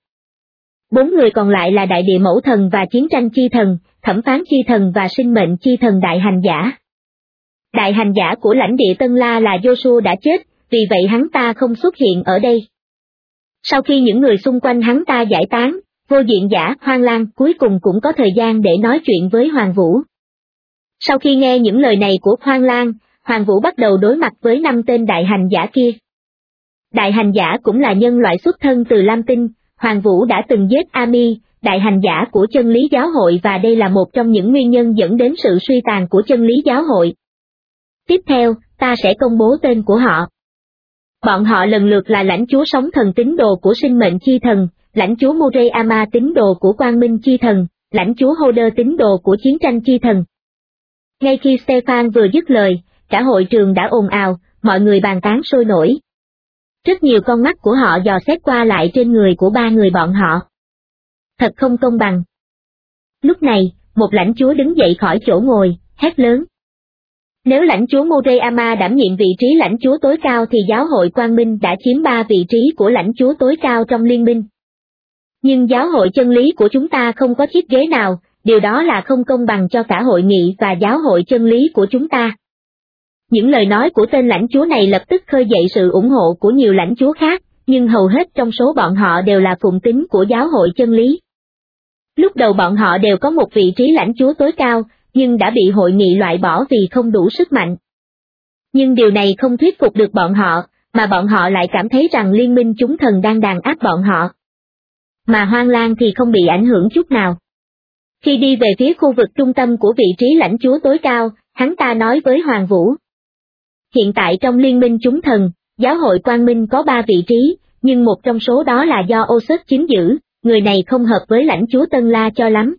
4 người còn lại là đại địa mẫu thần và chiến tranh chi thần, thẩm phán chi thần và sinh mệnh chi thần đại hành giả. Đại hành giả của lãnh địa Tân La là Joshua đã chết, vì vậy hắn ta không xuất hiện ở đây. Sau khi những người xung quanh hắn ta giải tán, vô diện giả Hoang Lang cuối cùng cũng có thời gian để nói chuyện với Hoàng Vũ. Sau khi nghe những lời này của Hoang Lang, Hoàng Vũ bắt đầu đối mặt với 5 tên đại hành giả kia. Đại hành giả cũng là nhân loại xuất thân từ Lam Tinh, Hoàng Vũ đã từng giết Ami, đại hành giả của chân lý giáo hội và đây là một trong những nguyên nhân dẫn đến sự suy tàn của chân lý giáo hội. Tiếp theo, ta sẽ công bố tên của họ. Bọn họ lần lượt là lãnh chúa sóng thần tín đồ của sinh mệnh chi thần, lãnh chúa Murayama tín đồ của quang minh chi thần, lãnh chúa Hoder tín đồ của chiến tranh chi thần. Ngay khi Stefan vừa dứt lời, cả hội trường đã ồn ào, mọi người bàn tán sôi nổi. Rất nhiều con mắt của họ dò xét qua lại trên người của 3 người bọn họ. Thật không công bằng. Lúc này, một lãnh chúa đứng dậy khỏi chỗ ngồi, hét lớn. Nếu lãnh chúa Murayama đảm nhiệm vị trí lãnh chúa tối cao thì giáo hội Quang Minh đã chiếm 3 vị trí của lãnh chúa tối cao trong liên minh. Nhưng giáo hội chân lý của chúng ta không có chiếc ghế nào, điều đó là không công bằng cho cả hội nghị và giáo hội chân lý của chúng ta. Những lời nói của tên lãnh chúa này lập tức khơi dậy sự ủng hộ của nhiều lãnh chúa khác, nhưng hầu hết trong số bọn họ đều là phụng tín của giáo hội chân lý. Lúc đầu bọn họ đều có một vị trí lãnh chúa tối cao, nhưng đã bị hội nghị loại bỏ vì không đủ sức mạnh. Nhưng điều này không thuyết phục được bọn họ, mà bọn họ lại cảm thấy rằng liên minh chúng thần đang đàn áp bọn họ. Mà Hoang Lang thì không bị ảnh hưởng chút nào. Khi đi về phía khu vực trung tâm của vị trí lãnh chúa tối cao, hắn ta nói với Hoàng Vũ. Hiện tại trong liên minh chúng thần, giáo hội Quang Minh có 3 vị trí, nhưng một trong số đó là do Osiris chiếm giữ, người này không hợp với lãnh chúa Tân La cho lắm.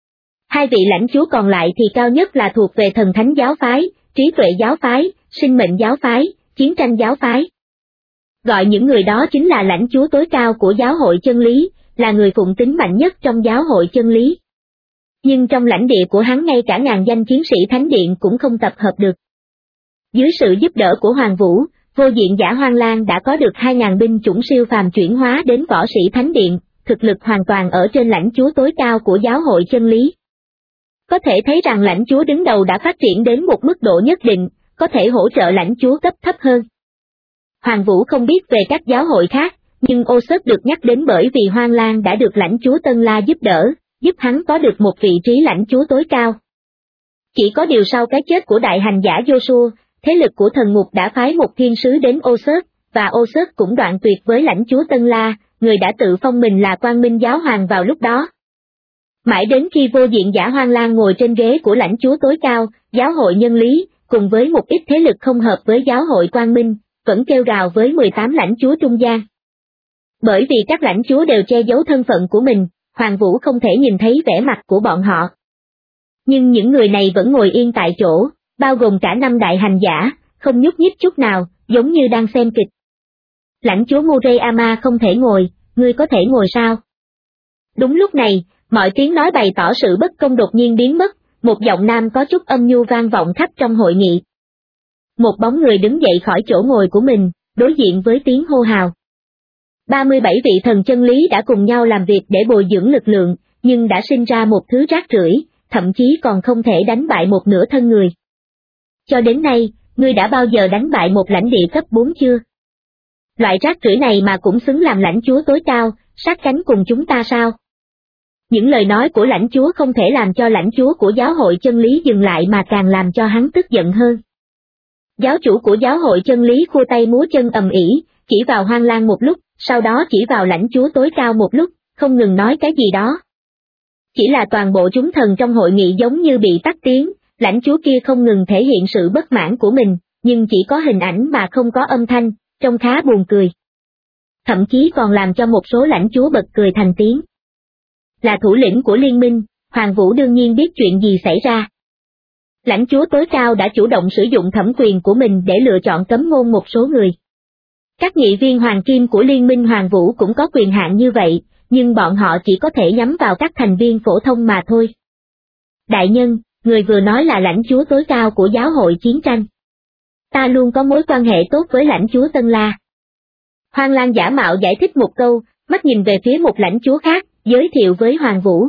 2 vị lãnh chúa còn lại thì cao nhất là thuộc về thần thánh giáo phái, trí tuệ giáo phái, sinh mệnh giáo phái, chiến tranh giáo phái. Gọi những người đó chính là lãnh chúa tối cao của giáo hội chân lý, là người phụng tín mạnh nhất trong giáo hội chân lý. Nhưng trong lãnh địa của hắn ngay cả ngàn danh chiến sĩ thánh điện cũng không tập hợp được. Dưới sự giúp đỡ của Hoàng Vũ, vô diện giả Hoang Lang đã có được 2.000 binh chủng siêu phàm chuyển hóa đến võ sĩ thánh điện, thực lực hoàn toàn ở trên lãnh chúa tối cao của giáo hội chân lý. Có thể thấy rằng lãnh chúa đứng đầu đã phát triển đến một mức độ nhất định, có thể hỗ trợ lãnh chúa cấp thấp hơn. Hoàng Vũ không biết về các giáo hội khác, nhưng Osiris được nhắc đến bởi vì Hoang Lang đã được lãnh chúa Tân La giúp đỡ, giúp hắn có được một vị trí lãnh chúa tối cao. Chỉ có điều sau cái chết của đại hành giả Joshua, thế lực của thần ngục đã phái một thiên sứ đến Osiris, và Osiris cũng đoạn tuyệt với lãnh chúa Tân La, người đã tự phong mình là Quang Minh giáo hoàng vào lúc đó. Mãi đến khi vô diện giả Hoang Lang ngồi trên ghế của lãnh chúa tối cao, giáo hội nhân lý, cùng với một ít thế lực không hợp với giáo hội Quang Minh, vẫn kêu gào với 18 lãnh chúa trung gian. Bởi vì các lãnh chúa đều che giấu thân phận của mình, Hoàng Vũ không thể nhìn thấy vẻ mặt của bọn họ. Nhưng những người này vẫn ngồi yên tại chỗ, bao gồm cả 5 đại hành giả, không nhúc nhích chút nào, giống như đang xem kịch. Lãnh chúa Murayama không thể ngồi, ngươi có thể ngồi sao? Đúng lúc này, mọi tiếng nói bày tỏ sự bất công đột nhiên biến mất, một giọng nam có chút âm nhu vang vọng khắp trong hội nghị. Một bóng người đứng dậy khỏi chỗ ngồi của mình, đối diện với tiếng hô hào. 37 vị thần chân lý đã cùng nhau làm việc để bồi dưỡng lực lượng, nhưng đã sinh ra một thứ rác rưởi, thậm chí còn không thể đánh bại một nửa thân người. Cho đến nay, ngươi đã bao giờ đánh bại một lãnh địa cấp 4 chưa? Loại rác rưởi này mà cũng xứng làm lãnh chúa tối cao, sát cánh cùng chúng ta sao? Những lời nói của lãnh chúa không thể làm cho lãnh chúa của giáo hội chân lý dừng lại mà càng làm cho hắn tức giận hơn. Giáo chủ của giáo hội chân lý khua tay múa chân ầm ĩ, chỉ vào Hoang Lang một lúc, sau đó chỉ vào lãnh chúa tối cao một lúc, không ngừng nói cái gì đó. Chỉ là toàn bộ chúng thần trong hội nghị giống như bị tắt tiếng, lãnh chúa kia không ngừng thể hiện sự bất mãn của mình, nhưng chỉ có hình ảnh mà không có âm thanh, trông khá buồn cười. Thậm chí còn làm cho một số lãnh chúa bật cười thành tiếng. Là thủ lĩnh của liên minh, Hoàng Vũ đương nhiên biết chuyện gì xảy ra. Lãnh chúa tối cao đã chủ động sử dụng thẩm quyền của mình để lựa chọn cấm ngôn một số người. Các nghị viên hoàng kim của liên minh Hoàng Vũ cũng có quyền hạn như vậy, nhưng bọn họ chỉ có thể nhắm vào các thành viên phổ thông mà thôi. Đại nhân, người vừa nói là lãnh chúa tối cao của giáo hội chiến tranh. Ta luôn có mối quan hệ tốt với lãnh chúa Tân La. Hoang Lang giả mạo giải thích một câu, mắt nhìn về phía một lãnh chúa khác, giới thiệu với Hoàng Vũ.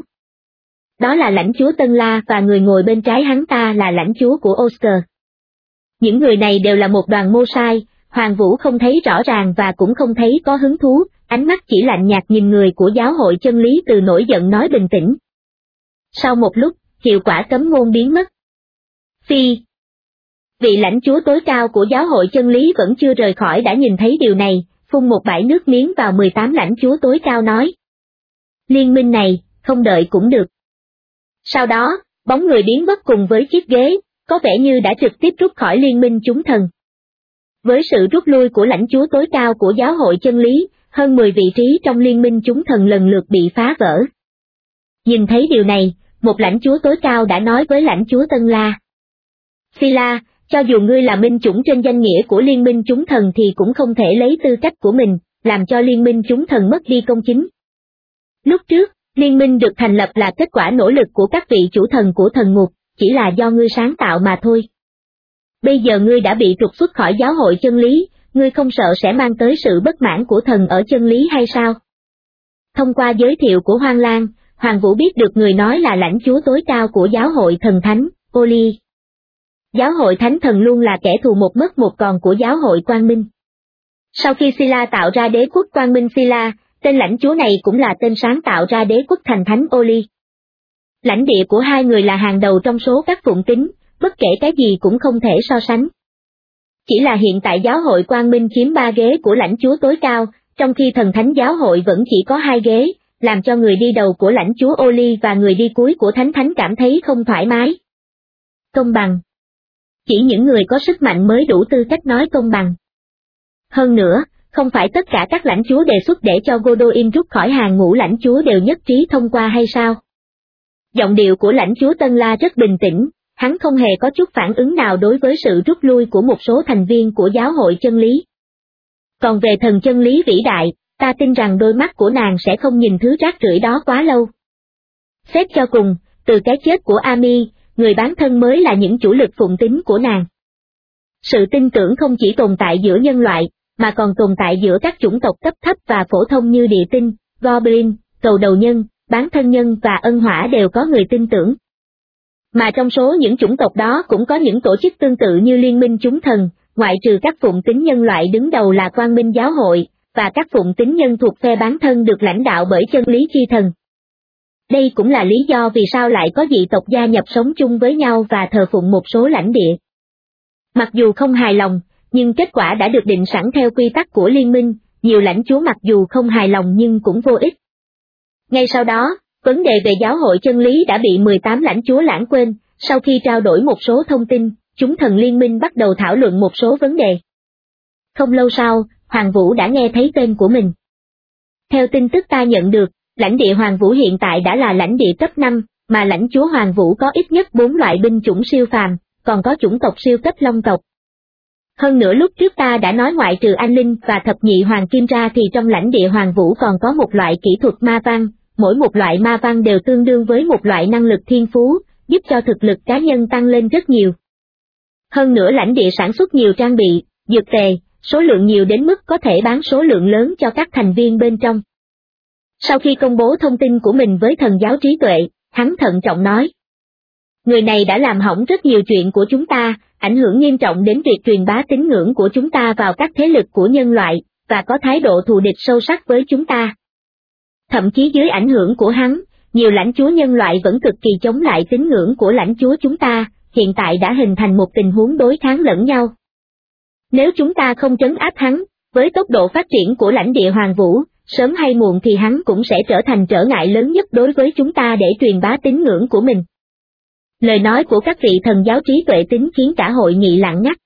Đó là lãnh chúa Tân La và người ngồi bên trái hắn ta là lãnh chúa của Oscar. Những người này đều là một đoàn mô sai, Hoàng Vũ không thấy rõ ràng và cũng không thấy có hứng thú, ánh mắt chỉ lạnh nhạt nhìn người của giáo hội chân lý từ nổi giận nói bình tĩnh. Sau một lúc, hiệu quả cấm ngôn biến mất. Phi. Vị lãnh chúa tối cao của giáo hội chân lý vẫn chưa rời khỏi đã nhìn thấy điều này, phun một bãi nước miếng vào 18 lãnh chúa tối cao nói. Liên minh này, không đợi cũng được. Sau đó, bóng người biến mất cùng với chiếc ghế, có vẻ như đã trực tiếp rút khỏi liên minh chúng thần. Với sự rút lui của lãnh chúa tối cao của giáo hội chân lý, hơn 10 vị trí trong liên minh chúng thần lần lượt bị phá vỡ. Nhìn thấy điều này, một lãnh chúa tối cao đã nói với lãnh chúa Tân La. Sila, cho dù ngươi là minh chủng trên danh nghĩa của liên minh chúng thần thì cũng không thể lấy tư cách của mình, làm cho liên minh chúng thần mất đi công chính. Lúc trước, liên minh được thành lập là kết quả nỗ lực của các vị chủ thần của thần ngục, chỉ là do ngươi sáng tạo mà thôi. Bây giờ ngươi đã bị trục xuất khỏi giáo hội chân lý, ngươi không sợ sẽ mang tới sự bất mãn của thần ở chân lý hay sao? Thông qua giới thiệu của Hoang Lang, Hoàng Vũ biết được người nói là lãnh chúa tối cao của giáo hội thần thánh, Oli. Giáo hội thánh thần luôn là kẻ thù một mất một còn của giáo hội Quang Minh. Sau khi Sila tạo ra đế quốc Quang Minh Sila, tên lãnh chúa này cũng là tên sáng tạo ra đế quốc thần thánh Oli. Lãnh địa của hai người là hàng đầu trong số các phụng tín, bất kể cái gì cũng không thể so sánh. Chỉ là hiện tại giáo hội Quang Minh chiếm 3 ghế của lãnh chúa tối cao, trong khi thần thánh giáo hội vẫn chỉ có 2 ghế, làm cho người đi đầu của lãnh chúa Oli và người đi cuối của thánh thánh cảm thấy không thoải mái. Công bằng. Chỉ những người có sức mạnh mới đủ tư cách nói công bằng. Hơn nữa, không phải tất cả các lãnh chúa đề xuất để cho Godoin rút khỏi hàng ngũ lãnh chúa đều nhất trí thông qua hay sao? Giọng điệu của lãnh chúa Tân La rất bình tĩnh, hắn không hề có chút phản ứng nào đối với sự rút lui của một số thành viên của giáo hội chân lý. Còn về thần chân lý vĩ đại, ta tin rằng đôi mắt của nàng sẽ không nhìn thứ rác rưởi đó quá lâu. Xét cho cùng, từ cái chết của Ami, người bán thân mới là những chủ lực phụng tín của nàng. Sự tin tưởng không chỉ tồn tại giữa nhân loại, mà còn tồn tại giữa các chủng tộc cấp thấp và phổ thông như địa tinh, goblin, cầu đầu nhân, bán thân nhân và ân hỏa đều có người tin tưởng. Mà trong số những chủng tộc đó cũng có những tổ chức tương tự như Liên minh chúng thần, ngoại trừ các phụng tín nhân loại đứng đầu là Quang Minh giáo hội, và các phụng tín nhân thuộc phe bán thân được lãnh đạo bởi chân lý chi thần. Đây cũng là lý do vì sao lại có dị tộc gia nhập sống chung với nhau và thờ phụng một số lãnh địa. Mặc dù không hài lòng, nhưng kết quả đã được định sẵn theo quy tắc của liên minh, nhiều lãnh chúa mặc dù không hài lòng nhưng cũng vô ích. Ngay sau đó, vấn đề về giáo hội chân lý đã bị 18 lãnh chúa lãng quên, sau khi trao đổi một số thông tin, chúng thần liên minh bắt đầu thảo luận một số vấn đề. Không lâu sau, Hoàng Vũ đã nghe thấy tên của mình. Theo tin tức ta nhận được, lãnh địa Hoàng Vũ hiện tại đã là lãnh địa cấp 5, mà lãnh chúa Hoàng Vũ có ít nhất 4 loại binh chủng siêu phàm, còn có chủng tộc siêu cấp long tộc. Hơn nữa lúc trước ta đã nói ngoại trừ anh linh và thập nhị hoàng kim ra thì trong lãnh địa Hoàng Vũ còn có một loại kỹ thuật ma văn, mỗi một loại ma văn đều tương đương với một loại năng lực thiên phú, giúp cho thực lực cá nhân tăng lên rất nhiều. Hơn nữa lãnh địa sản xuất nhiều trang bị, dược tề, số lượng nhiều đến mức có thể bán số lượng lớn cho các thành viên bên trong. Sau khi công bố thông tin của mình với thần giáo trí tuệ, hắn thận trọng nói. Người này đã làm hỏng rất nhiều chuyện của chúng ta, ảnh hưởng nghiêm trọng đến việc truyền bá tín ngưỡng của chúng ta vào các thế lực của nhân loại, và có thái độ thù địch sâu sắc với chúng ta. Thậm chí dưới ảnh hưởng của hắn, nhiều lãnh chúa nhân loại vẫn cực kỳ chống lại tín ngưỡng của lãnh chúa chúng ta, hiện tại đã hình thành một tình huống đối kháng lẫn nhau. Nếu chúng ta không trấn áp hắn, với tốc độ phát triển của lãnh địa Hoàng Vũ, sớm hay muộn thì hắn cũng sẽ trở thành trở ngại lớn nhất đối với chúng ta để truyền bá tín ngưỡng của mình. Lời nói của các vị thần giáo trí tuệ tín khiến cả hội nghị lặng ngắt.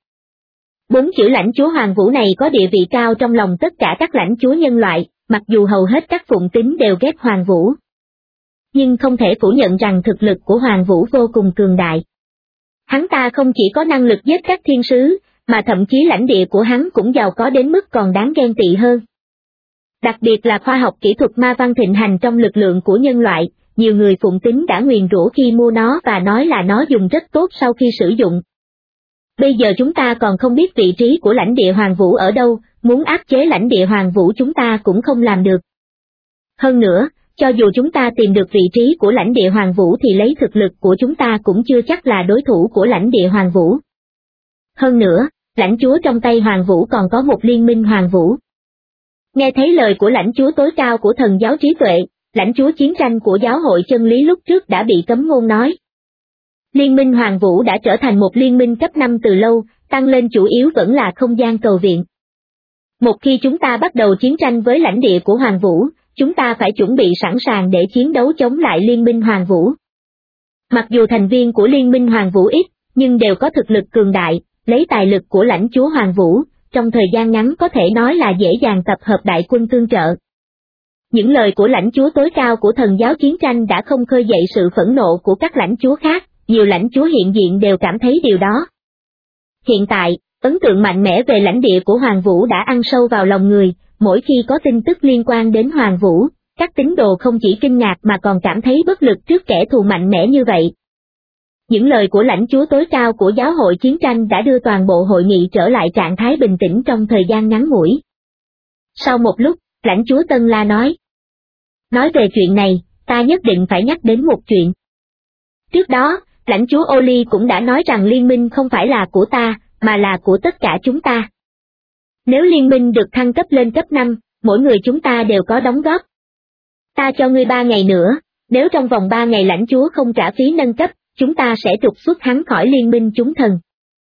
4 chữ lãnh chúa Hoàng Vũ này có địa vị cao trong lòng tất cả các lãnh chúa nhân loại, mặc dù hầu hết các phụng tín đều ghét Hoàng Vũ. Nhưng không thể phủ nhận rằng thực lực của Hoàng Vũ vô cùng cường đại. Hắn ta không chỉ có năng lực giết các thiên sứ, mà thậm chí lãnh địa của hắn cũng giàu có đến mức còn đáng ghen tị hơn. Đặc biệt là khoa học kỹ thuật ma văn thịnh hành trong lực lượng của nhân loại, nhiều người phụng tín đã nguyền rủa khi mua nó và nói là nó dùng rất tốt sau khi sử dụng. Bây giờ chúng ta còn không biết vị trí của lãnh địa Hoàng Vũ ở đâu, muốn áp chế lãnh địa Hoàng Vũ chúng ta cũng không làm được. Hơn nữa, cho dù chúng ta tìm được vị trí của lãnh địa Hoàng Vũ thì lấy thực lực của chúng ta cũng chưa chắc là đối thủ của lãnh địa Hoàng Vũ. Hơn nữa, lãnh chúa trong tay Hoàng Vũ còn có một liên minh Hoàng Vũ. Nghe thấy lời của lãnh chúa tối cao của thần giáo trí tuệ, lãnh chúa chiến tranh của giáo hội chân lý lúc trước đã bị cấm ngôn nói. Liên minh Hoàng Vũ đã trở thành một liên minh cấp 5 từ lâu, tăng lên chủ yếu vẫn là không gian cầu viện. Một khi chúng ta bắt đầu chiến tranh với lãnh địa của Hoàng Vũ, chúng ta phải chuẩn bị sẵn sàng để chiến đấu chống lại liên minh Hoàng Vũ. Mặc dù thành viên của liên minh Hoàng Vũ ít, nhưng đều có thực lực cường đại, lấy tài lực của lãnh chúa Hoàng Vũ, trong thời gian ngắn có thể nói là dễ dàng tập hợp đại quân tương trợ. Những lời của lãnh chúa tối cao của thần giáo chiến tranh đã không khơi dậy sự phẫn nộ của các lãnh chúa khác, nhiều lãnh chúa hiện diện đều cảm thấy điều đó. Hiện tại, ấn tượng mạnh mẽ về lãnh địa của Hoàng Vũ đã ăn sâu vào lòng người, mỗi khi có tin tức liên quan đến Hoàng Vũ, các tín đồ không chỉ kinh ngạc mà còn cảm thấy bất lực trước kẻ thù mạnh mẽ như vậy. Những lời của lãnh chúa tối cao của giáo hội chiến tranh đã đưa toàn bộ hội nghị trở lại trạng thái bình tĩnh trong thời gian ngắn ngủi. Sau một lúc, lãnh chúa Tân La nói. Nói về chuyện này, ta nhất định phải nhắc đến một chuyện. Trước đó, lãnh chúa Oli cũng đã nói rằng liên minh không phải là của ta, mà là của tất cả chúng ta. Nếu liên minh được thăng cấp lên cấp 5, mỗi người chúng ta đều có đóng góp. Ta cho ngươi 3 ngày nữa, Nếu trong vòng 3 ngày lãnh chúa không trả phí nâng cấp, chúng ta sẽ trục xuất hắn khỏi liên minh chúng thần.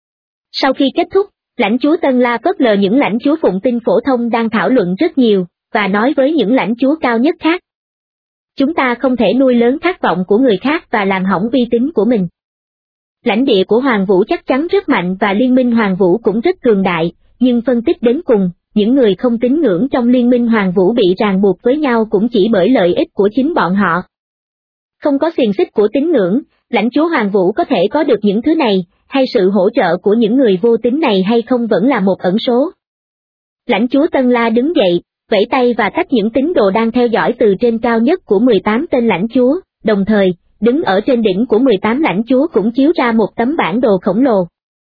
Sau khi kết thúc, lãnh chúa Tân La phớt lờ những lãnh chúa phụng tinh phổ thông đang thảo luận rất nhiều, và nói với những lãnh chúa cao nhất khác. Chúng ta không thể nuôi lớn khát vọng của người khác và làm hỏng uy tín của mình. Lãnh địa của Hoàng Vũ chắc chắn rất mạnh và liên minh Hoàng Vũ cũng rất cường đại, nhưng phân tích đến cùng, những người không tín ngưỡng trong liên minh Hoàng Vũ bị ràng buộc với nhau cũng chỉ bởi lợi ích của chính bọn họ. Không có xiềng xích của tín ngưỡng, lãnh chúa Hoàng Vũ có thể có được những thứ này, hay sự hỗ trợ của những người vô tín này hay không vẫn là một ẩn số. Lãnh chúa Tân La đứng dậy, vẫy tay và tách những tín đồ đang theo dõi từ trên cao nhất của 18 tên lãnh chúa, đồng thời, đứng ở trên đỉnh của 18 lãnh chúa cũng chiếu ra một tấm bản đồ khổng lồ.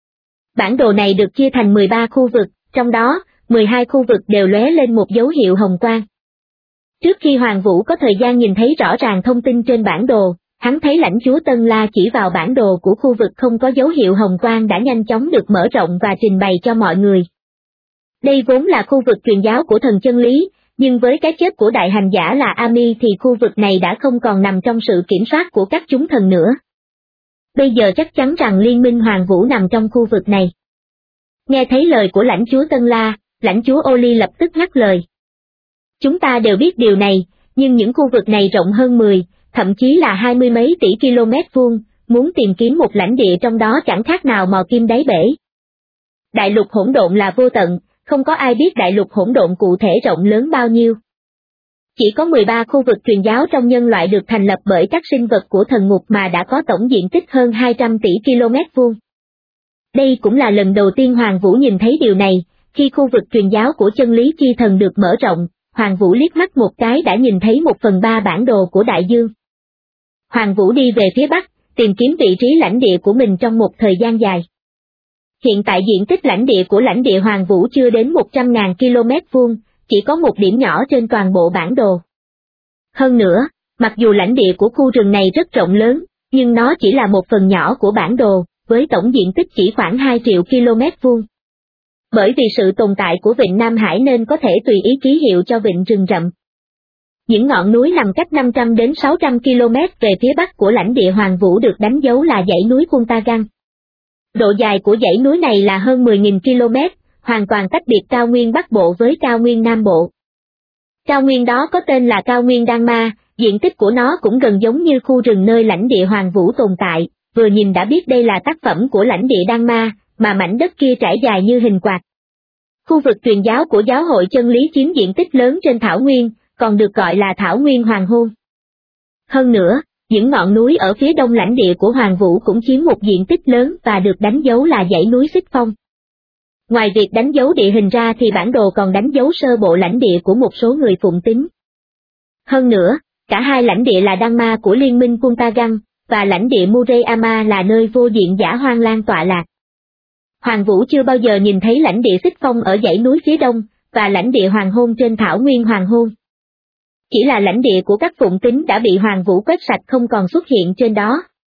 Bản đồ này được chia thành 13 khu vực, trong đó, 12 khu vực đều lóe lên một dấu hiệu hồng quang. Trước khi Hoàng Vũ có thời gian nhìn thấy rõ ràng thông tin trên bản đồ, hắn thấy lãnh chúa Tân La chỉ vào bản đồ của khu vực không có dấu hiệu hồng quang đã nhanh chóng được mở rộng và trình bày cho mọi người. Đây vốn là khu vực truyền giáo của thần chân lý, nhưng với cái chết của đại hành giả là Ami thì khu vực này đã không còn nằm trong sự kiểm soát của các chúng thần nữa. Bây giờ chắc chắn rằng liên minh Hoàng Vũ nằm trong khu vực này. Nghe thấy lời của lãnh chúa Tân La, lãnh chúa Oli lập tức ngắt lời. Chúng ta đều biết điều này, nhưng những khu vực này rộng hơn 10, thậm chí là 20 mấy tỷ km vuông, muốn tìm kiếm một lãnh địa trong đó chẳng khác nào mò kim đáy bể. Đại lục hỗn độn là vô tận, không có ai biết đại lục hỗn độn cụ thể rộng lớn bao nhiêu. Chỉ có 13 khu vực truyền giáo trong nhân loại được thành lập bởi các sinh vật của thần ngục mà đã có tổng diện tích hơn 200 tỷ km vuông. Đây cũng là lần đầu tiên Hoàng Vũ nhìn thấy điều này, khi khu vực truyền giáo của chân lý chi thần được mở rộng, Hoàng Vũ liếc mắt một cái đã nhìn thấy 1/3 bản đồ của đại dương. Hoàng Vũ đi về phía bắc, tìm kiếm vị trí lãnh địa của mình trong một thời gian dài. Hiện tại diện tích lãnh địa của lãnh địa Hoàng Vũ chưa đến 100.000 km vuông, chỉ có một điểm nhỏ trên toàn bộ bản đồ. Hơn nữa, mặc dù lãnh địa của khu rừng này rất rộng lớn, nhưng nó chỉ là một phần nhỏ của bản đồ, với tổng diện tích chỉ khoảng 2 triệu km vuông. Bởi vì sự tồn tại của vịnh Nam Hải nên có thể tùy ý ký hiệu cho vịnh rừng rậm. Những ngọn núi nằm cách 500 đến 600 km về phía bắc của lãnh địa Hoàng Vũ được đánh dấu là dãy núi Puntagan. Độ dài của dãy núi này là hơn 10.000 km, hoàn toàn tách biệt cao nguyên Bắc Bộ với cao nguyên Nam Bộ. Cao nguyên đó có tên là cao nguyên Đan Ma, diện tích của nó cũng gần giống như khu rừng nơi lãnh địa Hoàng Vũ tồn tại, vừa nhìn đã biết đây là tác phẩm của lãnh địa Đan Ma, mà mảnh đất kia trải dài như hình quạt. Khu vực truyền giáo của giáo hội chân lý chiếm diện tích lớn trên thảo nguyên, còn được gọi là thảo nguyên hoàng hôn. Hơn nữa, những ngọn núi ở phía đông lãnh địa của Hoàng Vũ cũng chiếm một diện tích lớn và được đánh dấu là dãy núi Xích Phong. Ngoài việc đánh dấu địa hình ra thì bản đồ còn đánh dấu sơ bộ lãnh địa của một số người phụng tín. Hơn nữa, cả hai lãnh địa là Đan Ma của liên minh Puntagan, và lãnh địa Murayama là nơi vô diện giả Hoang Lang tọa lạc. Hoàng Vũ chưa bao giờ nhìn thấy lãnh địa Xích Phong ở dãy núi phía đông, và lãnh địa Hoàng Hôn trên thảo nguyên Hoàng Hôn. Chỉ là lãnh địa của các phụng tín đã bị Hoàng Vũ quét sạch không còn xuất hiện trên đó.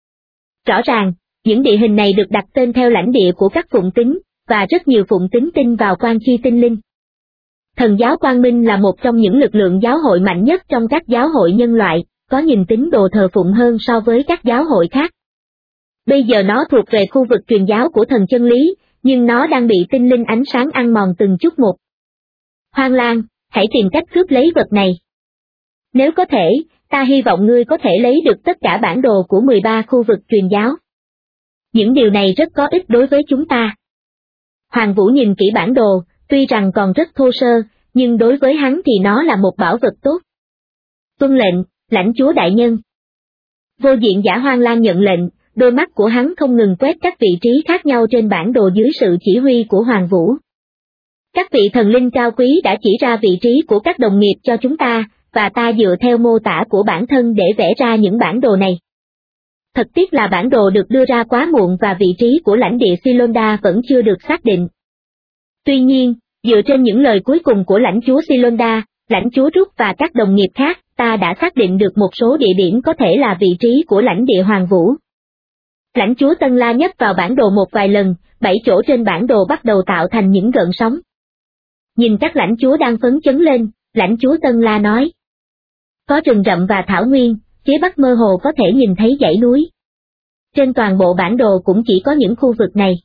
Rõ ràng, những địa hình này được đặt tên theo lãnh địa của các phụng tín, và rất nhiều phụng tín tin vào quan chi tinh linh. Thần giáo Quang Minh là một trong những lực lượng giáo hội mạnh nhất trong các giáo hội nhân loại, có nhìn tín đồ thờ phụng hơn so với các giáo hội khác. Bây giờ nó thuộc về khu vực truyền giáo của thần chân lý, nhưng nó đang bị tinh linh ánh sáng ăn mòn từng chút một. Hoang Lang, hãy tìm cách cướp lấy vật này. Nếu có thể, ta hy vọng ngươi có thể lấy được tất cả bản đồ của 13 khu vực truyền giáo. Những điều này rất có ích đối với chúng ta. Hoàng Vũ nhìn kỹ bản đồ, tuy rằng còn rất thô sơ, nhưng đối với hắn thì nó là một bảo vật tốt. Tuân lệnh, lãnh chúa đại nhân. Vô diện giả Hoang Lang nhận lệnh, đôi mắt của hắn không ngừng quét các vị trí khác nhau trên bản đồ dưới sự chỉ huy của Hoàng Vũ. Các vị thần linh cao quý đã chỉ ra vị trí của các đồng nghiệp cho chúng ta, và ta dựa theo mô tả của bản thân để vẽ ra những bản đồ này. Thật tiếc là bản đồ được đưa ra quá muộn và vị trí của lãnh địa Silonda vẫn chưa được xác định. Tuy nhiên, dựa trên những lời cuối cùng của lãnh chúa Silonda, lãnh chúa Rút và các đồng nghiệp khác, ta đã xác định được một số địa điểm có thể là vị trí của lãnh địa Hoàng Vũ. Lãnh chúa Tân La nhấp vào bản đồ một vài lần, 7 chỗ trên bản đồ bắt đầu tạo thành những gợn sóng. Nhìn các lãnh chúa đang phấn chấn lên, lãnh chúa Tân La nói. Có rừng rậm và thảo nguyên, phía bắc mơ hồ có thể nhìn thấy dãy núi. Trên toàn bộ bản đồ cũng chỉ có những khu vực này.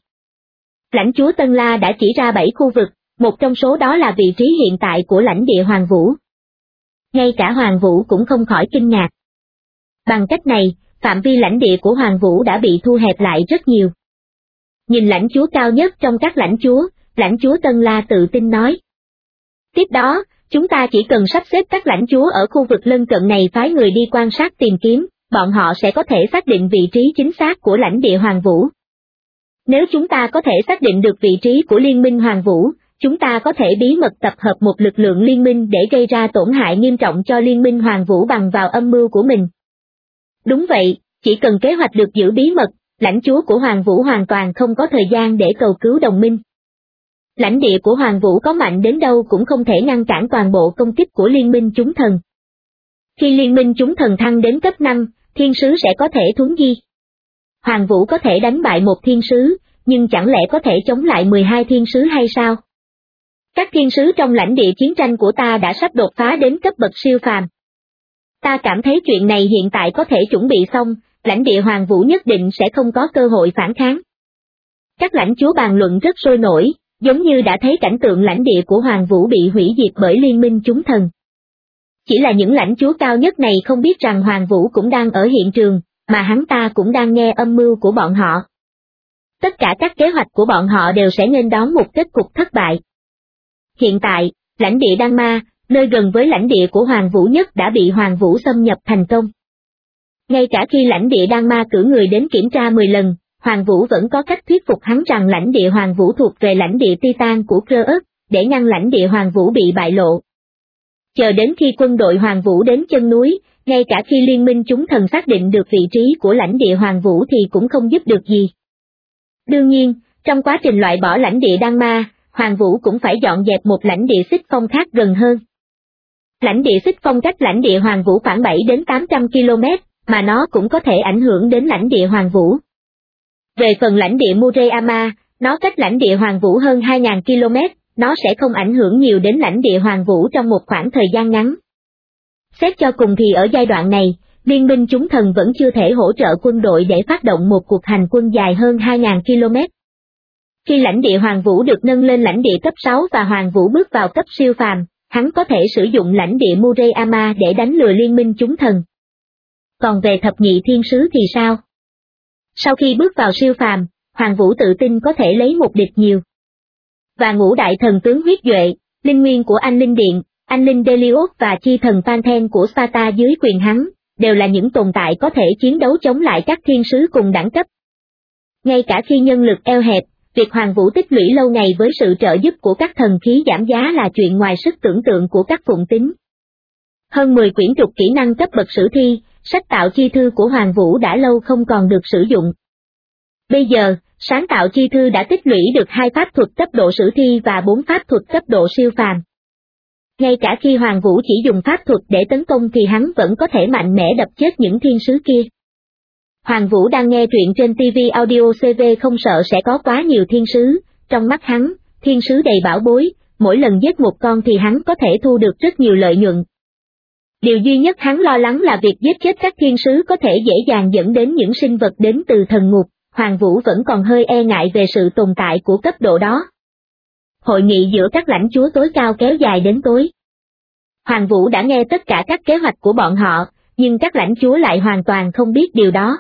Lãnh chúa Tân La đã chỉ ra 7 khu vực, một trong số đó là vị trí hiện tại của lãnh địa Hoàng Vũ. Ngay cả Hoàng Vũ cũng không khỏi kinh ngạc. Bằng cách này, phạm vi lãnh địa của Hoàng Vũ đã bị thu hẹp lại rất nhiều. Nhìn lãnh chúa cao nhất trong các lãnh chúa Tân La tự tin nói. Tiếp đó, chúng ta chỉ cần sắp xếp các lãnh chúa ở khu vực lân cận này phái người đi quan sát tìm kiếm, bọn họ sẽ có thể xác định vị trí chính xác của lãnh địa Hoàng Vũ. Nếu chúng ta có thể xác định được vị trí của Liên minh Hoàng Vũ, chúng ta có thể bí mật tập hợp một lực lượng liên minh để gây ra tổn hại nghiêm trọng cho Liên minh Hoàng Vũ bằng vào âm mưu của mình. Đúng vậy, chỉ cần kế hoạch được giữ bí mật, lãnh chúa của Hoàng Vũ hoàn toàn không có thời gian để cầu cứu đồng minh. Lãnh địa của Hoàng Vũ có mạnh đến đâu cũng không thể ngăn cản toàn bộ công kích của Liên minh chúng thần. Khi Liên minh chúng thần thăng đến cấp 5, thiên sứ sẽ có thể thuấn di. Hoàng Vũ có thể đánh bại một thiên sứ, nhưng chẳng lẽ có thể chống lại 12 thiên sứ hay sao? Các thiên sứ trong lãnh địa chiến tranh của ta đã sắp đột phá đến cấp bậc siêu phàm. Ta cảm thấy chuyện này hiện tại có thể chuẩn bị xong, lãnh địa Hoàng Vũ nhất định sẽ không có cơ hội phản kháng. Các lãnh chúa bàn luận rất sôi nổi, giống như đã thấy cảnh tượng lãnh địa của Hoàng Vũ bị hủy diệt bởi liên minh chúng thần. Chỉ là những lãnh chúa cao nhất này không biết rằng Hoàng Vũ cũng đang ở hiện trường, mà hắn ta cũng đang nghe âm mưu của bọn họ. Tất cả các kế hoạch của bọn họ đều sẽ nghênh đón một kết cục thất bại. Hiện tại, lãnh địa Đan Ma, nơi gần với lãnh địa của Hoàng Vũ nhất đã bị Hoàng Vũ xâm nhập thành công. Ngay cả khi lãnh địa Đan Ma cử người đến kiểm tra 10 lần, Hoàng Vũ vẫn có cách thuyết phục hắn rằng lãnh địa Hoàng Vũ thuộc về lãnh địa Titan của Kreus, để ngăn lãnh địa Hoàng Vũ bị bại lộ. Chờ đến khi quân đội Hoàng Vũ đến chân núi, ngay cả khi liên minh chúng thần xác định được vị trí của lãnh địa Hoàng Vũ thì cũng không giúp được gì. Đương nhiên, trong quá trình loại bỏ lãnh địa Đan Ma, Hoàng Vũ cũng phải dọn dẹp một lãnh địa Xích Phong khác gần hơn. Lãnh địa Xích Phong cách lãnh địa Hoàng Vũ khoảng 7 đến 800 km, mà nó cũng có thể ảnh hưởng đến lãnh địa Hoàng Vũ. Về phần lãnh địa Murayama, nó cách lãnh địa Hoàng Vũ hơn 2.000 km, nó sẽ không ảnh hưởng nhiều đến lãnh địa Hoàng Vũ trong một khoảng thời gian ngắn. Xét cho cùng thì ở giai đoạn này, liên minh chúng thần vẫn chưa thể hỗ trợ quân đội để phát động một cuộc hành quân dài hơn 2.000 km. Khi lãnh địa Hoàng Vũ được nâng lên lãnh địa cấp 6 và Hoàng Vũ bước vào cấp siêu phàm, hắn có thể sử dụng lãnh địa Murayama để đánh lừa liên minh chúng thần. Còn về thập nhị thiên sứ thì sao? Sau khi bước vào siêu phàm, Hoàng Vũ tự tin có thể lấy một địch nhiều. Và ngũ đại thần tướng huyết duệ, linh nguyên của anh Linh Điện, anh Linh Delios và chi thần Panthen của Sparta dưới quyền hắn, đều là những tồn tại có thể chiến đấu chống lại các thiên sứ cùng đẳng cấp. Ngay cả khi nhân lực eo hẹp, việc Hoàng Vũ tích lũy lâu ngày với sự trợ giúp của các thần khí giảm giá là chuyện ngoài sức tưởng tượng của các phụng tín. Hơn 10 quyển trục kỹ năng cấp bậc sử thi, sách tạo chi thư của Hoàng Vũ đã lâu không còn được sử dụng. Bây giờ, sáng tạo chi thư đã tích lũy được 2 pháp thuật cấp độ sử thi và 4 pháp thuật cấp độ siêu phàm. Ngay cả khi Hoàng Vũ chỉ dùng pháp thuật để tấn công thì hắn vẫn có thể mạnh mẽ đập chết những thiên sứ kia. Hoàng Vũ đang nghe truyện trên TV Audio CV không sợ sẽ có quá nhiều thiên sứ, trong mắt hắn, thiên sứ đầy bảo bối, mỗi lần giết một con thì hắn có thể thu được rất nhiều lợi nhuận. Điều duy nhất hắn lo lắng là việc giết chết các thiên sứ có thể dễ dàng dẫn đến những sinh vật đến từ thần ngục, Hoàng Vũ vẫn còn hơi e ngại về sự tồn tại của cấp độ đó. Hội nghị giữa các lãnh chúa tối cao kéo dài đến tối. Hoàng Vũ đã nghe tất cả các kế hoạch của bọn họ, nhưng các lãnh chúa lại hoàn toàn không biết điều đó.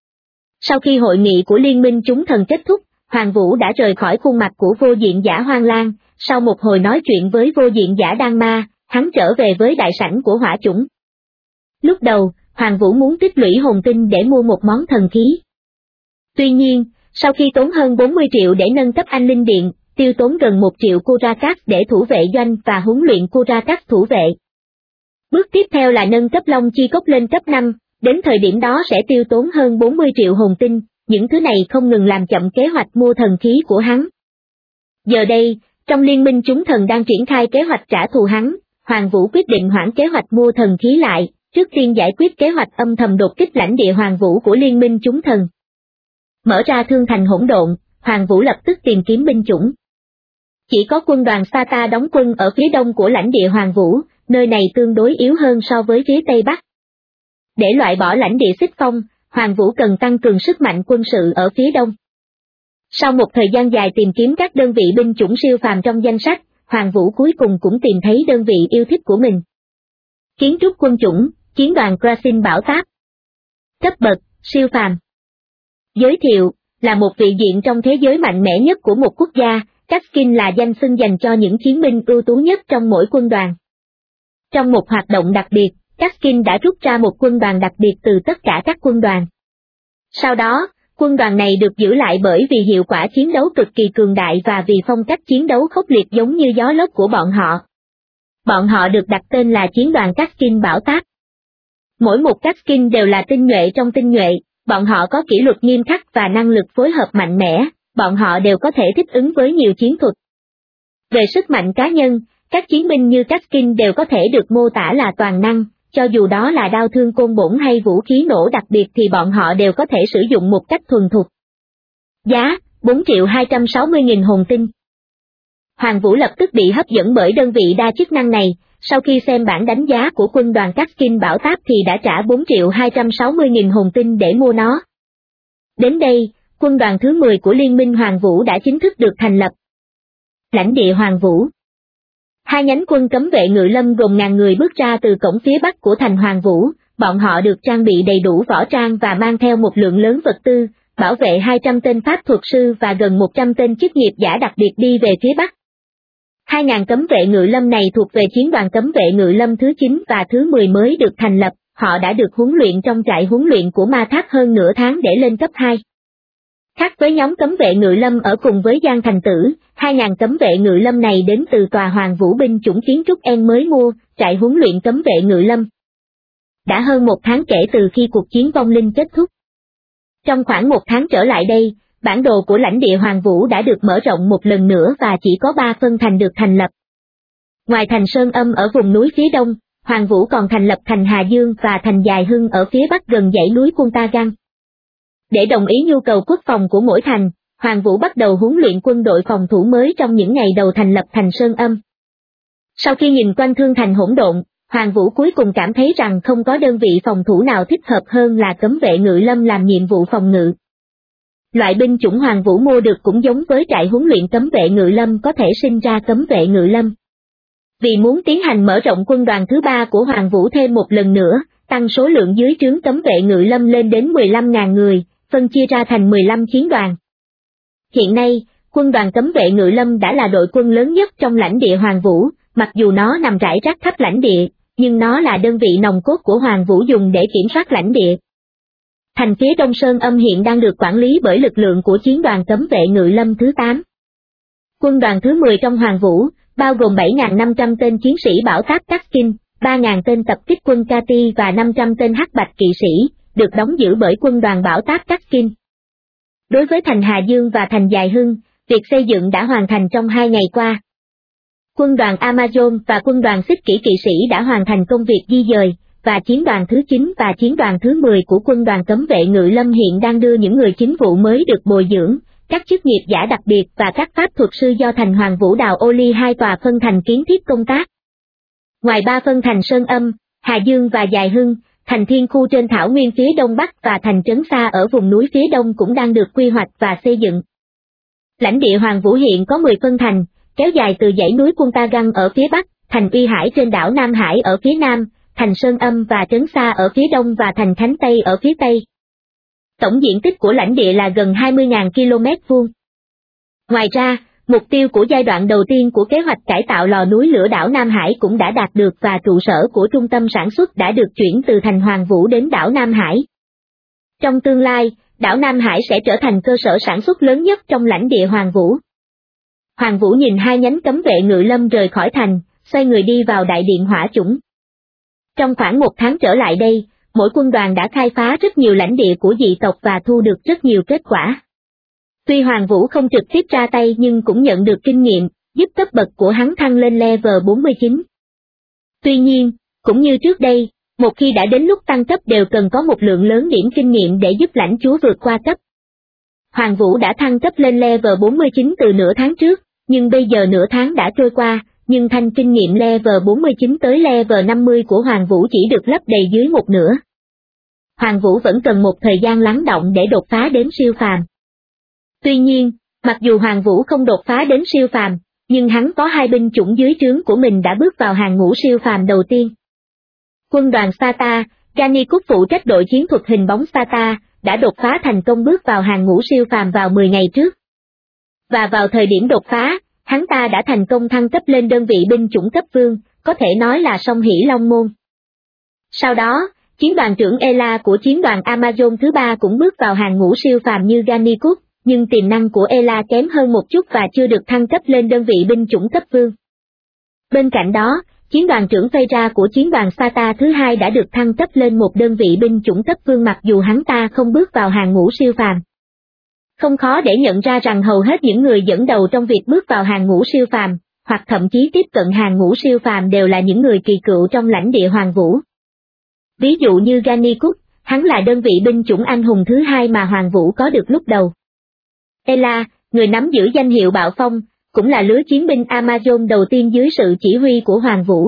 Sau khi hội nghị của liên minh chúng thần kết thúc, Hoàng Vũ đã rời khỏi khuôn mặt của vô diện giả Hoang Lang, sau một hồi nói chuyện với vô diện giả Đan Ma, hắn trở về với đại sảnh của hỏa chủng. Lúc đầu, Hoàng Vũ muốn tích lũy hồn tinh để mua một món thần khí. Tuy nhiên, sau khi tốn hơn 40 triệu để nâng cấp anh Linh Điện, tiêu tốn gần 1 triệu Kurakas để thủ vệ doanh và huấn luyện Kurakas thủ vệ. Bước tiếp theo là nâng cấp Long Chi Cốc lên cấp 5, đến thời điểm đó sẽ tiêu tốn hơn 40 triệu hồn tinh, những thứ này không ngừng làm chậm kế hoạch mua thần khí của hắn. Giờ đây, trong liên minh chúng thần đang triển khai kế hoạch trả thù hắn, Hoàng Vũ quyết định hoãn kế hoạch mua thần khí lại, trước tiên giải quyết kế hoạch âm thầm đột kích lãnh địa Hoàng Vũ của liên minh chúng thần. Mở ra thương thành hỗn độn, Hoàng Vũ lập tức tìm kiếm binh chủng. Chỉ có quân đoàn Sparta đóng quân ở phía đông của lãnh địa Hoàng Vũ, nơi này tương đối yếu hơn so với phía tây bắc. Để loại bỏ lãnh địa xích phong, Hoàng Vũ cần tăng cường sức mạnh quân sự ở phía đông. Sau một thời gian dài tìm kiếm các đơn vị binh chủng siêu phàm trong danh sách, Hoàng Vũ cuối cùng cũng tìm thấy đơn vị yêu thích của mình. Kiến trúc quân chủng, chiến đoàn Krasin Bảo Táp. Cấp bậc, siêu phàm. Giới thiệu, là một vị diện trong thế giới mạnh mẽ nhất của một quốc gia, Kaskin là danh xưng dành cho những chiến binh ưu tú nhất trong mỗi quân đoàn. Trong một hoạt động đặc biệt, Kaskin đã rút ra một quân đoàn đặc biệt từ tất cả các quân đoàn. Sau đó, quân đoàn này được giữ lại bởi vì hiệu quả chiến đấu cực kỳ cường đại và vì phong cách chiến đấu khốc liệt giống như gió lốc của bọn họ. Bọn họ được đặt tên là chiến đoàn Kaskin Bảo Táp. Mỗi một Kaskin đều là tinh nhuệ trong tinh nhuệ, bọn họ có kỷ luật nghiêm khắc và năng lực phối hợp mạnh mẽ, bọn họ đều có thể thích ứng với nhiều chiến thuật. Về sức mạnh cá nhân, các chiến binh như Kaskin đều có thể được mô tả là toàn năng, cho dù đó là đao thương côn bổng hay vũ khí nổ đặc biệt thì bọn họ đều có thể sử dụng một cách thuần thục. Giá, 4.260.000 hồn tinh. Hoàng Vũ lập tức bị hấp dẫn bởi đơn vị đa chức năng này, sau khi xem bảng đánh giá của quân đoàn Kaskin Bảo Táp thì đã trả 4.260.000 hồn tinh để mua nó. Đến đây, quân đoàn thứ 10 của Liên minh Hoàng Vũ đã chính thức được thành lập. Lãnh địa Hoàng Vũ. Hai nhánh quân cấm vệ ngự lâm gồm ngàn người bước ra từ cổng phía bắc của thành Hoàng Vũ, bọn họ được trang bị đầy đủ võ trang và mang theo một lượng lớn vật tư, bảo vệ 200 tên pháp thuật sư và gần 100 tên chức nghiệp giả đặc biệt đi về phía bắc. 2.000 cấm vệ ngự lâm này thuộc về chiến đoàn cấm vệ ngự lâm thứ 9 và thứ 10 mới được thành lập, họ đã được huấn luyện trong trại huấn luyện của Ma Tháp hơn nửa tháng để lên cấp 2. Khác với nhóm cấm vệ ngự lâm ở cùng với Giang Thành Tử, 2.000 cấm vệ ngự lâm này đến từ tòa Hoàng Vũ binh chủng kiến trúc En mới mua, trại huấn luyện cấm vệ ngự lâm. Đã hơn một tháng kể từ khi cuộc chiến vong linh kết thúc. Trong khoảng một tháng trở lại đây, bản đồ của lãnh địa Hoàng Vũ đã được mở rộng một lần nữa và chỉ có 3 phân thành được thành lập. Ngoài thành Sơn Âm ở vùng núi phía đông, Hoàng Vũ còn thành lập thành Hà Dương và thành Dài Hưng ở phía bắc gần dãy núi Kuntagan. Để đồng ý nhu cầu quốc phòng của mỗi thành, Hoàng Vũ bắt đầu huấn luyện quân đội phòng thủ mới trong những ngày đầu thành lập thành Sơn Âm. Sau khi nhìn quanh thương thành hỗn độn, Hoàng Vũ cuối cùng cảm thấy rằng không có đơn vị phòng thủ nào thích hợp hơn là cấm vệ ngự lâm làm nhiệm vụ phòng ngự. Loại binh chủng Hoàng Vũ mua được cũng giống với trại huấn luyện cấm vệ ngự lâm có thể sinh ra cấm vệ ngự lâm. Vì muốn tiến hành mở rộng quân đoàn thứ 3 của Hoàng Vũ thêm một lần nữa, tăng số lượng dưới trướng cấm vệ ngự lâm lên đến 15.000 người, phân chia ra thành 15 chiến đoàn. Hiện nay, quân đoàn cấm vệ ngự lâm đã là đội quân lớn nhất trong lãnh địa Hoàng Vũ, mặc dù nó nằm rải rác khắp lãnh địa, nhưng nó là đơn vị nòng cốt của Hoàng Vũ dùng để kiểm soát lãnh địa. Thành phía đông Sơn Âm hiện đang được quản lý bởi lực lượng của chiến đoàn cấm vệ ngự lâm thứ 8. Quân đoàn thứ 10 trong Hoàng Vũ, bao gồm 7.500 tên chiến sĩ bảo táp Kaskin, 3.000 tên tập kích quân Kati và 500 tên hắc bạch kỵ sĩ, được đóng giữ bởi quân đoàn bảo táp Kaskin. Đối với thành Hà Dương và thành Dài Hưng, việc xây dựng đã hoàn thành trong 2 ngày qua. Quân đoàn Amazon và quân đoàn xích kỷ kỵ sĩ đã hoàn thành công việc di dời, và chiến đoàn thứ 9 và chiến đoàn thứ 10 của quân đoàn cấm vệ ngự lâm hiện đang đưa những người chính vụ mới được bồi dưỡng, các chức nghiệp giả đặc biệt và các pháp thuật sư do thành Hoàng Vũ đào ô ly 2 tòa phân thành kiến thiết công tác. Ngoài 3 phân thành Sơn Âm, Hà Dương và Dài Hưng, thành Thiên Khu trên thảo nguyên phía đông bắc và thành Trấn Sa ở vùng núi phía đông cũng đang được quy hoạch và xây dựng. Lãnh địa Hoàng Vũ hiện có 10 phân thành, kéo dài từ dãy núi Kuntagan ở phía bắc, thành Uy Hải trên đảo Nam Hải ở phía nam, thành Sơn Âm và Trấn Sa ở phía đông và thành Khánh Tây ở phía tây. Tổng diện tích của lãnh địa là gần 20.000 km2. Ngoài ra, mục tiêu của giai đoạn đầu tiên của kế hoạch cải tạo lò núi lửa đảo Nam Hải cũng đã đạt được và trụ sở của trung tâm sản xuất đã được chuyển từ thành Hoàng Vũ đến đảo Nam Hải. Trong tương lai, đảo Nam Hải sẽ trở thành cơ sở sản xuất lớn nhất trong lãnh địa Hoàng Vũ. Hoàng Vũ nhìn 2 nhánh cấm vệ ngự lâm rời khỏi thành, xoay người đi vào đại điện hỏa chủng. Trong khoảng 1 tháng trở lại đây, mỗi quân đoàn đã khai phá rất nhiều lãnh địa của dị tộc và thu được rất nhiều kết quả. Tuy Hoàng Vũ không trực tiếp ra tay nhưng cũng nhận được kinh nghiệm, giúp cấp bậc của hắn thăng lên level 49. Tuy nhiên, cũng như trước đây, một khi đã đến lúc tăng cấp đều cần có một lượng lớn điểm kinh nghiệm để giúp lãnh chúa vượt qua cấp. Hoàng Vũ đã thăng cấp lên level 49 từ nửa tháng trước, nhưng bây giờ nửa tháng đã trôi qua, nhưng thanh kinh nghiệm level 49 tới level 50 của Hoàng Vũ chỉ được lấp đầy dưới một nửa. Hoàng Vũ vẫn cần một thời gian lắng đọng để đột phá đến siêu phàm. Tuy nhiên, mặc dù Hoàng Vũ không đột phá đến siêu phàm, nhưng hắn có 2 binh chủng dưới trướng của mình đã bước vào hàng ngũ siêu phàm đầu tiên. Quân đoàn Sparta, Gannicus phụ trách đội chiến thuật hình bóng Sparta, đã đột phá thành công bước vào hàng ngũ siêu phàm vào 10 ngày trước. Và vào thời điểm đột phá, hắn ta đã thành công thăng cấp lên đơn vị binh chủng cấp vương, có thể nói là song hỷ long môn. Sau đó, chiến đoàn trưởng Ela của chiến đoàn Amazon thứ 3 cũng bước vào hàng ngũ siêu phàm như Gannicus, nhưng tiềm năng của Ela kém hơn một chút và chưa được thăng cấp lên đơn vị binh chủng cấp vương. Bên cạnh đó, chiến đoàn trưởng Phaedra của chiến đoàn Sparta thứ 2 đã được thăng cấp lên một đơn vị binh chủng cấp vương mặc dù hắn ta không bước vào hàng ngũ siêu phàm. Không khó để nhận ra rằng hầu hết những người dẫn đầu trong việc bước vào hàng ngũ siêu phàm, hoặc thậm chí tiếp cận hàng ngũ siêu phàm đều là những người kỳ cựu trong lãnh địa Hoàng Vũ. Ví dụ như Gannicus, hắn là đơn vị binh chủng anh hùng thứ 2 mà Hoàng Vũ có được lúc đầu. Ela, người nắm giữ danh hiệu Bạo Phong, cũng là lứa chiến binh Amazon đầu tiên dưới sự chỉ huy của Hoàng Vũ.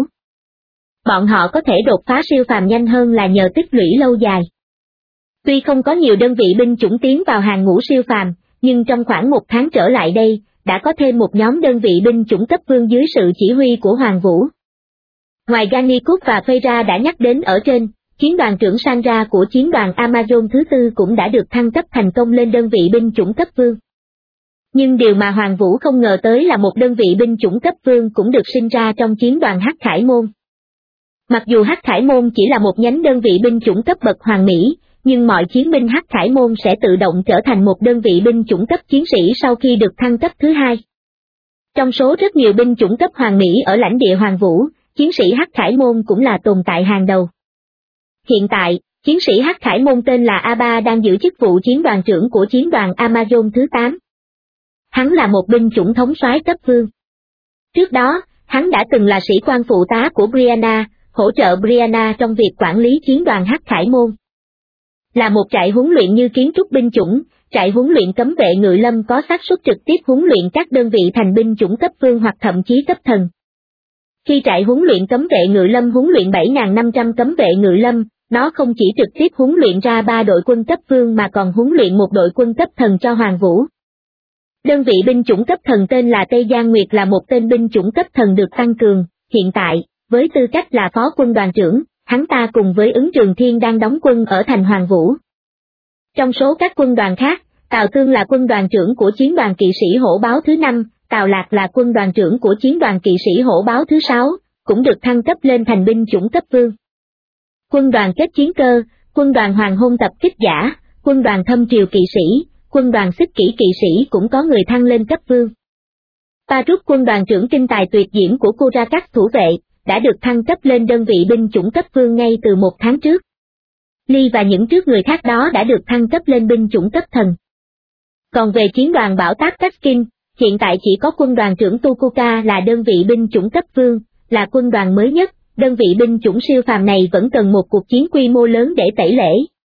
Bọn họ có thể đột phá siêu phàm nhanh hơn là nhờ tích lũy lâu dài. Tuy không có nhiều đơn vị binh chủng tiến vào hàng ngũ siêu phàm, nhưng trong khoảng 1 tháng trở lại đây, đã có thêm một nhóm đơn vị binh chủng cấp vương dưới sự chỉ huy của Hoàng Vũ. Ngoài Gannicus và Phaedra đã nhắc đến ở trên, chiến đoàn trưởng Sandra của chiến đoàn Amazon thứ 4 cũng đã được thăng cấp thành công lên đơn vị binh chủng cấp vương. Nhưng điều mà Hoàng Vũ không ngờ tới là một đơn vị binh chủng cấp vương cũng được sinh ra trong chiến đoàn Hắc Khải Môn. Mặc dù Hắc Khải Môn chỉ là một nhánh đơn vị binh chủng cấp bậc hoàng mỹ, nhưng mọi chiến binh Hắc Khải Môn sẽ tự động trở thành một đơn vị binh chủng cấp chiến sĩ sau khi được thăng cấp thứ 2. Trong số rất nhiều binh chủng cấp hoàng mỹ ở lãnh địa Hoàng Vũ, chiến sĩ Hắc Khải Môn cũng là tồn tại hàng đầu. Hiện tại, chiến sĩ Hắc Khải Môn tên là Aba đang giữ chức vụ chiến đoàn trưởng của chiến đoàn Amazon thứ 8. Hắn là một binh chủng thống soái cấp vương. Trước đó, hắn đã từng là sĩ quan phụ tá của Brianna, hỗ trợ Brianna trong việc quản lý chiến đoàn Hắc Khải Môn. Là một trại huấn luyện như kiến trúc binh chủng, trại huấn luyện cấm vệ ngự lâm có xác suất trực tiếp huấn luyện các đơn vị thành binh chủng cấp vương hoặc thậm chí cấp thần. Khi trại huấn luyện cấm vệ ngự lâm huấn luyện 7.500 cấm vệ ngự lâm, nó không chỉ trực tiếp huấn luyện ra 3 đội quân cấp vương mà còn huấn luyện một đội quân cấp thần cho Hoàng Vũ. Đơn vị binh chủng cấp thần tên là Tây Giang Nguyệt là một tên binh chủng cấp thần được tăng cường, hiện tại, với tư cách là phó quân đoàn trưởng, hắn ta cùng với Ứng Trường Thiên đang đóng quân ở thành Hoàng Vũ. Trong số các quân đoàn khác, Tào Tương là quân đoàn trưởng của chiến đoàn kỵ sĩ hổ báo thứ 5, Tào Lạc là quân đoàn trưởng của chiến đoàn kỵ sĩ hổ báo thứ 6, cũng được thăng cấp lên thành binh chủng cấp vương. Quân đoàn kết chiến cơ, quân đoàn hoàng hôn tập kích giả, quân đoàn thâm triều kỵ sĩ, quân đoàn xích kỷ kỵ sĩ cũng có người thăng lên cấp vương. Paruk quân đoàn trưởng kinh tài tuyệt diễm của Kurakat thủ vệ, đã được thăng cấp lên đơn vị binh chủng cấp vương ngay từ 1 tháng trước. Ly và những trước người khác đó đã được thăng cấp lên binh chủng cấp thần. Còn về chiến đoàn bảo tác Kaskin, hiện tại chỉ có quân đoàn trưởng Tukuka là đơn vị binh chủng cấp vương, là quân đoàn mới nhất, đơn vị binh chủng siêu phàm này vẫn cần một cuộc chiến quy mô lớn để tẩy lễ.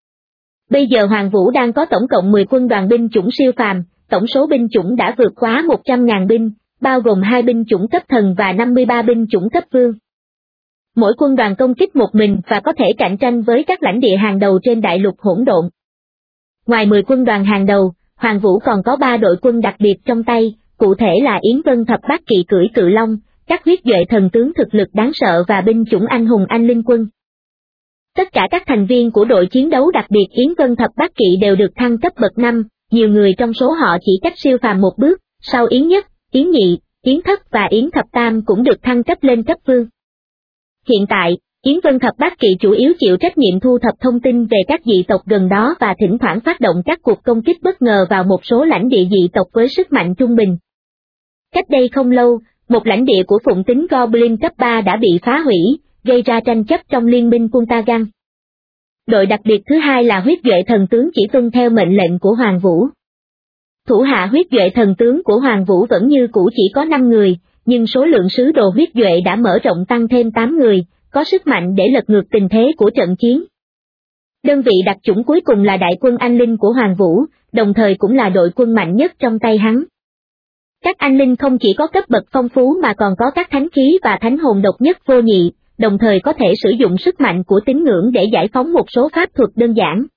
Bây giờ Hoàng Vũ đang có tổng cộng 10 quân đoàn binh chủng siêu phàm, tổng số binh chủng đã vượt quá 100.000 binh, bao gồm 2 binh chủng cấp thần và 53 binh chủng cấp vương. Mỗi quân đoàn công kích một mình và có thể cạnh tranh với các lãnh địa hàng đầu trên đại lục hỗn độn. Ngoài 10 quân đoàn hàng đầu, Hoàng Vũ còn có 3 đội quân đặc biệt trong tay, cụ thể là Yến Vân Thập Bát Kỵ cưỡi cự long, các huyết duệ thần tướng thực lực đáng sợ và binh chủng anh hùng anh linh quân. Tất cả các thành viên của đội chiến đấu đặc biệt Yến Vân Thập Bát Kỵ đều được thăng cấp bậc 5, nhiều người trong số họ chỉ cách siêu phàm một bước, sau Yến Nhất, Yến Nhị, Yến Thất và Yến Thập Tam cũng được thăng cấp lên cấp vương. Hiện tại, Yến Vân Thập Bát Kỵ chủ yếu chịu trách nhiệm thu thập thông tin về các dị tộc gần đó và thỉnh thoảng phát động các cuộc công kích bất ngờ vào một số lãnh địa dị tộc với sức mạnh trung bình. Cách đây không lâu, một lãnh địa của phụng tính Goblin cấp 3 đã bị phá hủy, gây ra tranh chấp trong liên minh Puntagan. Đội đặc biệt thứ 2 là huyết duệ thần tướng chỉ tuân theo mệnh lệnh của Hoàng Vũ. Thủ hạ huyết duệ thần tướng của Hoàng Vũ vẫn như cũ chỉ có 5 người, nhưng số lượng sứ đồ huyết duệ đã mở rộng tăng thêm 8 người, có sức mạnh để lật ngược tình thế của trận chiến. Đơn vị đặc chủng cuối cùng là đại quân anh linh của Hoàng Vũ, đồng thời cũng là đội quân mạnh nhất trong tay hắn. Các anh linh không chỉ có cấp bậc phong phú mà còn có các thánh khí và thánh hồn độc nhất vô nhị, đồng thời có thể sử dụng sức mạnh của tín ngưỡng để giải phóng một số pháp thuật đơn giản.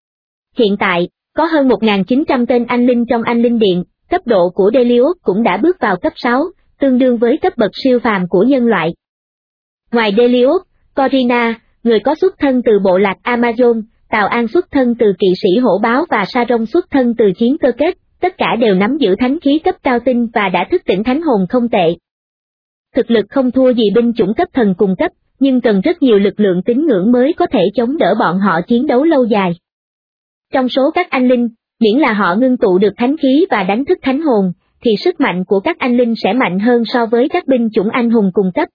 Hiện tại, có hơn 1.900 tên anh linh trong anh linh điện, cấp độ của Delios cũng đã bước vào cấp 6, tương đương với cấp bậc siêu phàm của nhân loại. Ngoài Delios, Corina, người có xuất thân từ bộ lạc Amazon, Tào An xuất thân từ kỵ sĩ hổ báo và Saron xuất thân từ chiến cơ kết, tất cả đều nắm giữ thánh khí cấp cao tinh và đã thức tỉnh thánh hồn không tệ. Thực lực không thua gì binh chủng cấp thần cùng cấp, nhưng cần rất nhiều lực lượng tín ngưỡng mới có thể chống đỡ bọn họ chiến đấu lâu dài. Trong số các anh linh, miễn là họ ngưng tụ được thánh khí và đánh thức thánh hồn, thì sức mạnh của các anh linh sẽ mạnh hơn so với các binh chủng anh hùng cùng cấp.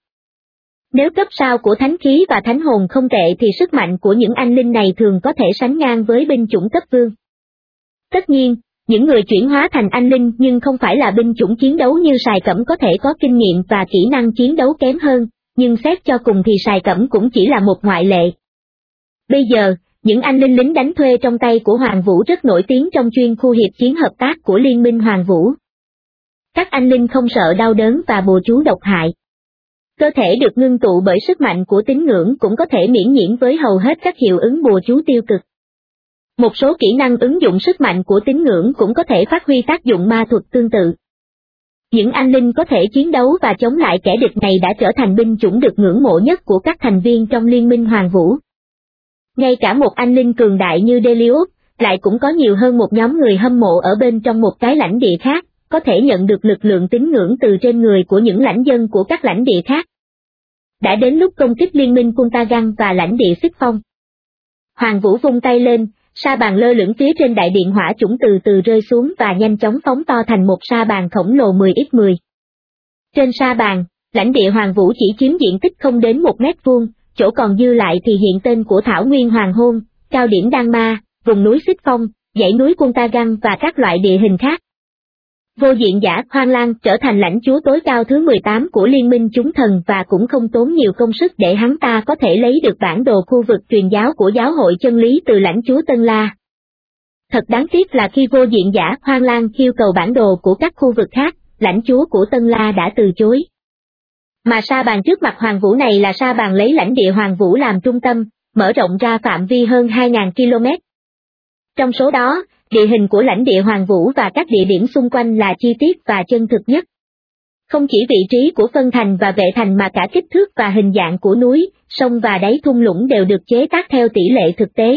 Nếu cấp sao của thánh khí và thánh hồn không tệ thì sức mạnh của những anh linh này thường có thể sánh ngang với binh chủng cấp vương. Tất nhiên, những người chuyển hóa thành anh linh nhưng không phải là binh chủng chiến đấu như Sài Cẩm có thể có kinh nghiệm và kỹ năng chiến đấu kém hơn, nhưng xét cho cùng thì Sài Cẩm cũng chỉ là một ngoại lệ. Bây giờ, những anh linh lính đánh thuê trong tay của Hoàng Vũ rất nổi tiếng trong chuyên khu hiệp chiến hợp tác của Liên minh Hoàng Vũ. Các anh linh không sợ đau đớn và bùa chú độc hại. Cơ thể được ngưng tụ bởi sức mạnh của tín ngưỡng cũng có thể miễn nhiễm với hầu hết các hiệu ứng bùa chú tiêu cực. Một số kỹ năng ứng dụng sức mạnh của tín ngưỡng cũng có thể phát huy tác dụng ma thuật tương tự. Những anh linh có thể chiến đấu và chống lại kẻ địch này đã trở thành binh chủng được ngưỡng mộ nhất của các thành viên trong Liên minh Hoàng Vũ. Ngay cả một anh linh cường đại như Delios, lại cũng có nhiều hơn một nhóm người hâm mộ ở bên trong một cái lãnh địa khác, có thể nhận được lực lượng tín ngưỡng từ trên người của những lãnh dân của các lãnh địa khác. Đã đến lúc công kích liên minh Puntagan và lãnh địa Xích Phong. Hoàng Vũ vung tay lên, sa bàn lơ lửng phía trên đại điện hỏa chủng từ từ rơi xuống và nhanh chóng phóng to thành một sa bàn khổng lồ 10x10. Trên sa bàn, lãnh địa Hoàng Vũ chỉ chiếm diện tích không đến 1 mét vuông, chỗ còn dư lại thì hiện tên của Thảo Nguyên Hoàng Hôn, cao điểm Đan Ma, vùng núi Xích Phong, dãy núi Puntagan và các loại địa hình khác. Vô diện giả Hoang Lang trở thành lãnh chúa tối cao thứ 18 của Liên minh chúng thần và cũng không tốn nhiều công sức để hắn ta có thể lấy được bản đồ khu vực truyền giáo của giáo hội chân lý từ lãnh chúa Tân La. Thật đáng tiếc là khi vô diện giả Hoang Lang yêu cầu bản đồ của các khu vực khác, lãnh chúa của Tân La đã từ chối. Mà sa bàn trước mặt Hoàng Vũ này là sa bàn lấy lãnh địa Hoàng Vũ làm trung tâm, mở rộng ra phạm vi hơn 2.000 km. Trong số đó, địa hình của lãnh địa Hoàng Vũ và các địa điểm xung quanh là chi tiết và chân thực nhất. Không chỉ vị trí của phân thành và vệ thành mà cả kích thước và hình dạng của núi, sông và đáy thung lũng đều được chế tác theo tỷ lệ thực tế.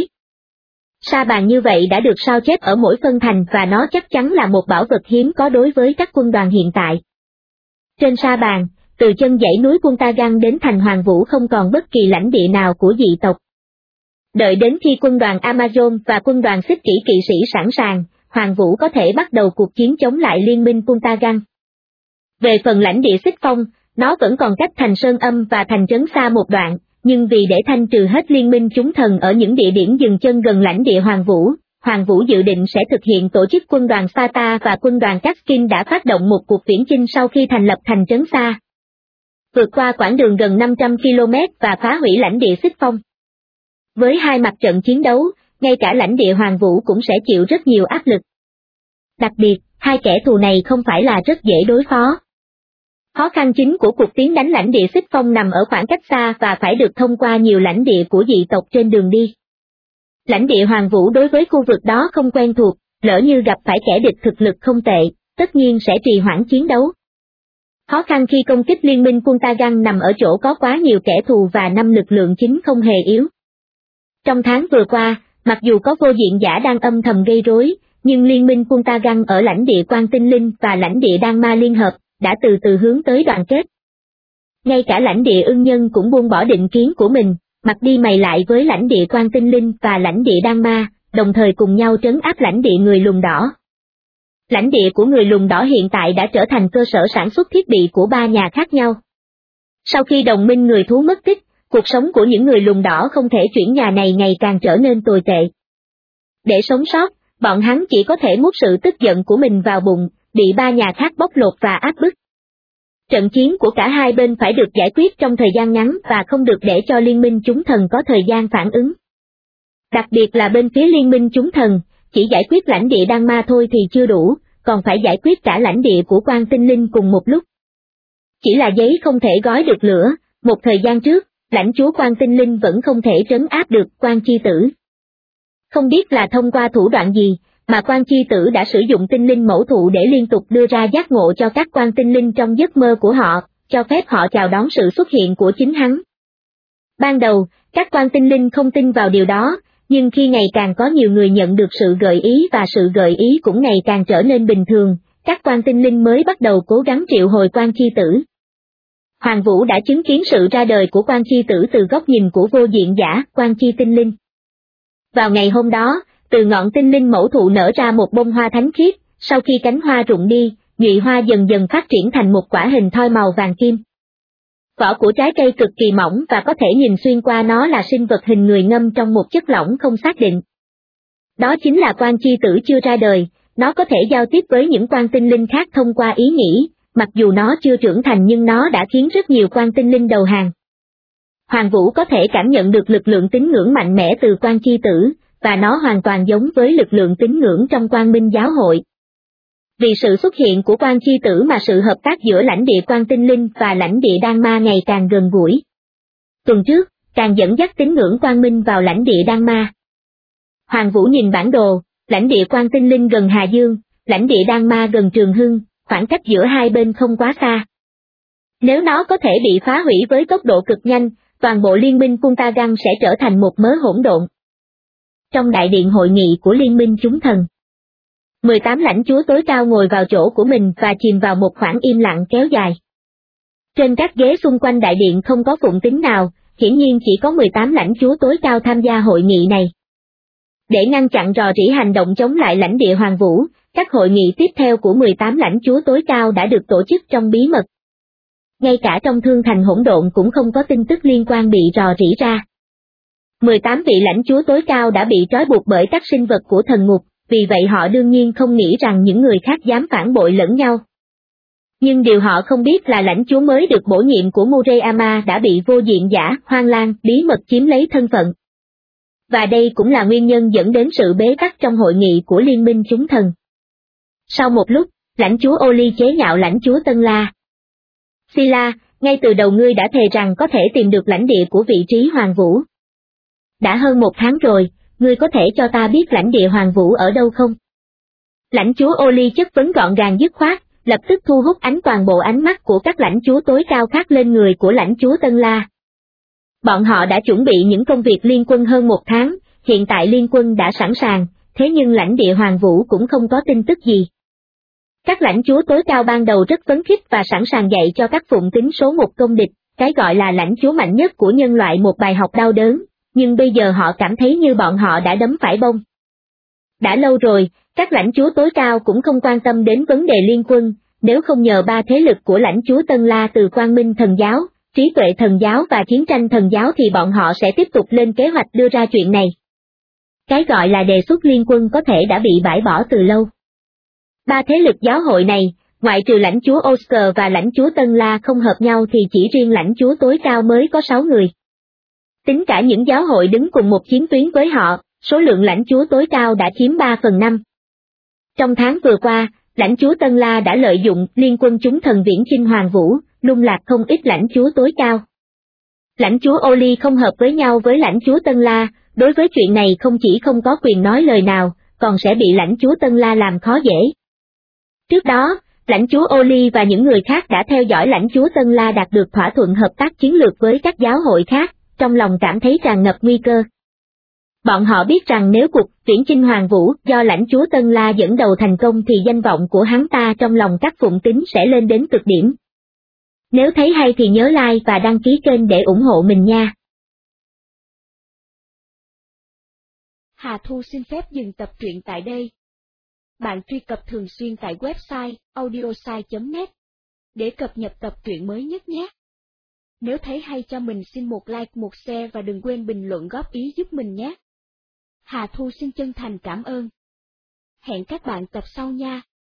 Sa bàn như vậy đã được sao chép ở mỗi phân thành và nó chắc chắn là một bảo vật hiếm có đối với các quân đoàn hiện tại. Trên sa bàn, từ chân dãy núi Puntagan đến thành Hoàng Vũ không còn bất kỳ lãnh địa nào của dị tộc. Đợi đến khi quân đoàn Amazon và quân đoàn xích kỷ kỵ sĩ sẵn sàng, Hoàng Vũ có thể bắt đầu cuộc chiến chống lại liên minh Puntagan. Về phần lãnh địa Xích Phong, nó vẫn còn cách thành Sơn Âm và thành Trấn xa một đoạn, nhưng vì để thanh trừ hết liên minh chúng thần ở những địa điểm dừng chân gần lãnh địa Hoàng Vũ dự định sẽ thực hiện tổ chức quân đoàn Sparta và quân đoàn Kaskin đã phát động một cuộc viễn chinh sau khi thành lập thành Trấn xa. Vượt qua quãng đường gần 500 km và phá hủy lãnh địa Xích Phong. Với hai mặt trận chiến đấu, ngay cả lãnh địa Hoàng Vũ cũng sẽ chịu rất nhiều áp lực. Đặc biệt, hai kẻ thù này không phải là rất dễ đối phó. Khó khăn chính của cuộc tiến đánh lãnh địa Xích Phong nằm ở khoảng cách xa và phải được thông qua nhiều lãnh địa của dị tộc trên đường đi. Lãnh địa Hoàng Vũ đối với khu vực đó không quen thuộc, lỡ như gặp phải kẻ địch thực lực không tệ, tất nhiên sẽ trì hoãn chiến đấu. Khó khăn khi công kích liên minh Puntagan nằm ở chỗ có quá nhiều kẻ thù và năm lực lượng chính không hề yếu. Trong tháng vừa qua, mặc dù có vô diện giả đang âm thầm gây rối, nhưng liên minh Puntagan ở lãnh địa Quan Tinh Linh và lãnh địa Đan Ma liên hợp, đã từ từ hướng tới đoàn kết. Ngay cả lãnh địa Ưng Nhân cũng buông bỏ định kiến của mình, mặt đi mày lại với lãnh địa Quan Tinh Linh và lãnh địa Đan Ma, đồng thời cùng nhau trấn áp lãnh địa người lùn đỏ. Lãnh địa của người lùn đỏ hiện tại đã trở thành cơ sở sản xuất thiết bị của ba nhà khác nhau. Sau khi đồng minh người thú mất tích, cuộc sống của những người lùn đỏ không thể chuyển nhà này ngày càng trở nên tồi tệ. Để sống sót, bọn hắn chỉ có thể nuốt sự tức giận của mình vào bụng, bị ba nhà khác bóc lột và áp bức. Trận chiến của cả hai bên phải được giải quyết trong thời gian ngắn và không được để cho liên minh chúng thần có thời gian phản ứng. Đặc biệt là bên phía liên minh chúng thần, chỉ giải quyết lãnh địa Đan Ma thôi thì chưa đủ, còn phải giải quyết cả lãnh địa của Quan Tinh Linh cùng một lúc. Chỉ là giấy không thể gói được lửa, một thời gian trước, lãnh chúa Quan Tinh Linh vẫn không thể trấn áp được Quan Chi Tử. Không biết là thông qua thủ đoạn gì, mà Quan Chi Tử đã sử dụng tinh linh mẫu thụ để liên tục đưa ra giác ngộ cho các quan tinh linh trong giấc mơ của họ, cho phép họ chào đón sự xuất hiện của chính hắn. Ban đầu, các quan tinh linh không tin vào điều đó, nhưng khi ngày càng có nhiều người nhận được sự gợi ý và sự gợi ý cũng ngày càng trở nên bình thường, các quan tinh linh mới bắt đầu cố gắng triệu hồi Quan Chi Tử. Hoàng Vũ đã chứng kiến sự ra đời của Quan Chi Tử từ góc nhìn của vô diện giả, Quan Chi Tinh Linh. Vào ngày hôm đó, từ ngọn tinh linh mẫu thụ nở ra một bông hoa thánh khiết, sau khi cánh hoa rụng đi, nhụy hoa dần dần phát triển thành một quả hình thoi màu vàng kim. Vỏ của trái cây cực kỳ mỏng và có thể nhìn xuyên qua nó là sinh vật hình người ngâm trong một chất lỏng không xác định. Đó chính là Quan Chi Tử chưa ra đời, nó có thể giao tiếp với những quan tinh linh khác thông qua ý nghĩ, mặc dù nó chưa trưởng thành nhưng nó đã khiến rất nhiều quan tinh linh đầu hàng. Hoàng Vũ có thể cảm nhận được lực lượng tín ngưỡng mạnh mẽ từ Quan Chi Tử, và nó hoàn toàn giống với lực lượng tín ngưỡng trong Quang Minh giáo hội. Vì sự xuất hiện của Quan Chi Tử mà sự hợp tác giữa lãnh địa Quan Tinh Linh và lãnh địa Đan Ma ngày càng gần gũi. Tuần trước, càng dẫn dắt tín ngưỡng Quang Minh vào lãnh địa Đan Ma. Hoàng Vũ nhìn bản đồ, lãnh địa Quan Tinh Linh gần Hà Dương, lãnh địa Đan Ma gần Trường Hưng, khoảng cách giữa hai bên không quá xa. Nếu nó có thể bị phá hủy với tốc độ cực nhanh, toàn bộ liên minh Puntagan sẽ trở thành một mớ hỗn độn. Trong đại điện hội nghị của liên minh chúng thần, 18 lãnh chúa tối cao ngồi vào chỗ của mình và chìm vào một khoảng im lặng kéo dài. Trên các ghế xung quanh đại điện không có phụng tín nào, hiển nhiên chỉ có 18 lãnh chúa tối cao tham gia hội nghị này. Để ngăn chặn rò rỉ hành động chống lại lãnh địa Hoàng Vũ, các hội nghị tiếp theo của 18 lãnh chúa tối cao đã được tổ chức trong bí mật. Ngay cả trong Thương Thành hỗn độn cũng không có tin tức liên quan bị rò rỉ ra. 18 vị lãnh chúa tối cao đã bị trói buộc bởi các sinh vật của thần ngục, vì vậy họ đương nhiên không nghĩ rằng những người khác dám phản bội lẫn nhau. Nhưng điều họ không biết là lãnh chúa mới được bổ nhiệm của Murayama đã bị vô diện giả, Hoang Lang, bí mật chiếm lấy thân phận. Và đây cũng là nguyên nhân dẫn đến sự bế tắc trong hội nghị của liên minh chúng thần. Sau một lúc, lãnh chúa Oli chế nhạo lãnh chúa Tân La. Sila, ngay từ đầu ngươi đã thề rằng có thể tìm được lãnh địa của vị trí Hoàng Vũ. Đã hơn 1 tháng rồi, ngươi có thể cho ta biết lãnh địa Hoàng Vũ ở đâu không? Lãnh chúa Oli chất vấn gọn gàng dứt khoát, lập tức thu hút toàn bộ ánh mắt của các lãnh chúa tối cao khác lên người của lãnh chúa Tân La. Bọn họ đã chuẩn bị những công việc liên quân hơn 1 tháng, hiện tại liên quân đã sẵn sàng, thế nhưng lãnh địa Hoàng Vũ cũng không có tin tức gì. Các lãnh chúa tối cao ban đầu rất phấn khích và sẵn sàng dạy cho các phụng tín số 1 công địch, cái gọi là lãnh chúa mạnh nhất của nhân loại một bài học đau đớn, nhưng bây giờ họ cảm thấy như bọn họ đã đấm phải bông. Đã lâu rồi, các lãnh chúa tối cao cũng không quan tâm đến vấn đề liên quân, nếu không nhờ 3 thế lực của lãnh chúa Tân La từ Quang Minh Thần Giáo, Trí Tuệ Thần Giáo và Chiến tranh Thần Giáo thì bọn họ sẽ tiếp tục lên kế hoạch đưa ra chuyện này. Cái gọi là đề xuất liên quân có thể đã bị bãi bỏ từ lâu. 3 thế lực giáo hội này, ngoại trừ lãnh chúa Oscar và lãnh chúa Tân La không hợp nhau thì chỉ riêng lãnh chúa tối cao mới có 6 người. Tính cả những giáo hội đứng cùng một chiến tuyến với họ, số lượng lãnh chúa tối cao đã chiếm 3/5. Trong tháng vừa qua, lãnh chúa Tân La đã lợi dụng liên quân chúng thần viễn chinh Hoàng Vũ, lung lạc không ít lãnh chúa tối cao. Lãnh chúa Oli không hợp với nhau với lãnh chúa Tân La, đối với chuyện này không chỉ không có quyền nói lời nào, còn sẽ bị lãnh chúa Tân La làm khó dễ. Trước đó, lãnh chúa Oli và những người khác đã theo dõi lãnh chúa Tân La đạt được thỏa thuận hợp tác chiến lược với các giáo hội khác, trong lòng cảm thấy tràn ngập nguy cơ. Bọn họ biết rằng nếu cuộc viễn chinh Hoàng Vũ do lãnh chúa Tân La dẫn đầu thành công thì danh vọng của hắn ta trong lòng các phụng tín sẽ lên đến cực điểm. Nếu thấy hay thì nhớ like và đăng ký kênh để ủng hộ mình nha. Hà Thu xin phép dừng tập truyện tại đây. Bạn truy cập thường xuyên tại website audiosai.net để cập nhật tập truyện mới nhất nhé. Nếu thấy hay cho mình xin một like, một share và đừng quên bình luận góp ý giúp mình nhé. Hà Thu xin chân thành cảm ơn. Hẹn các bạn tập sau nha.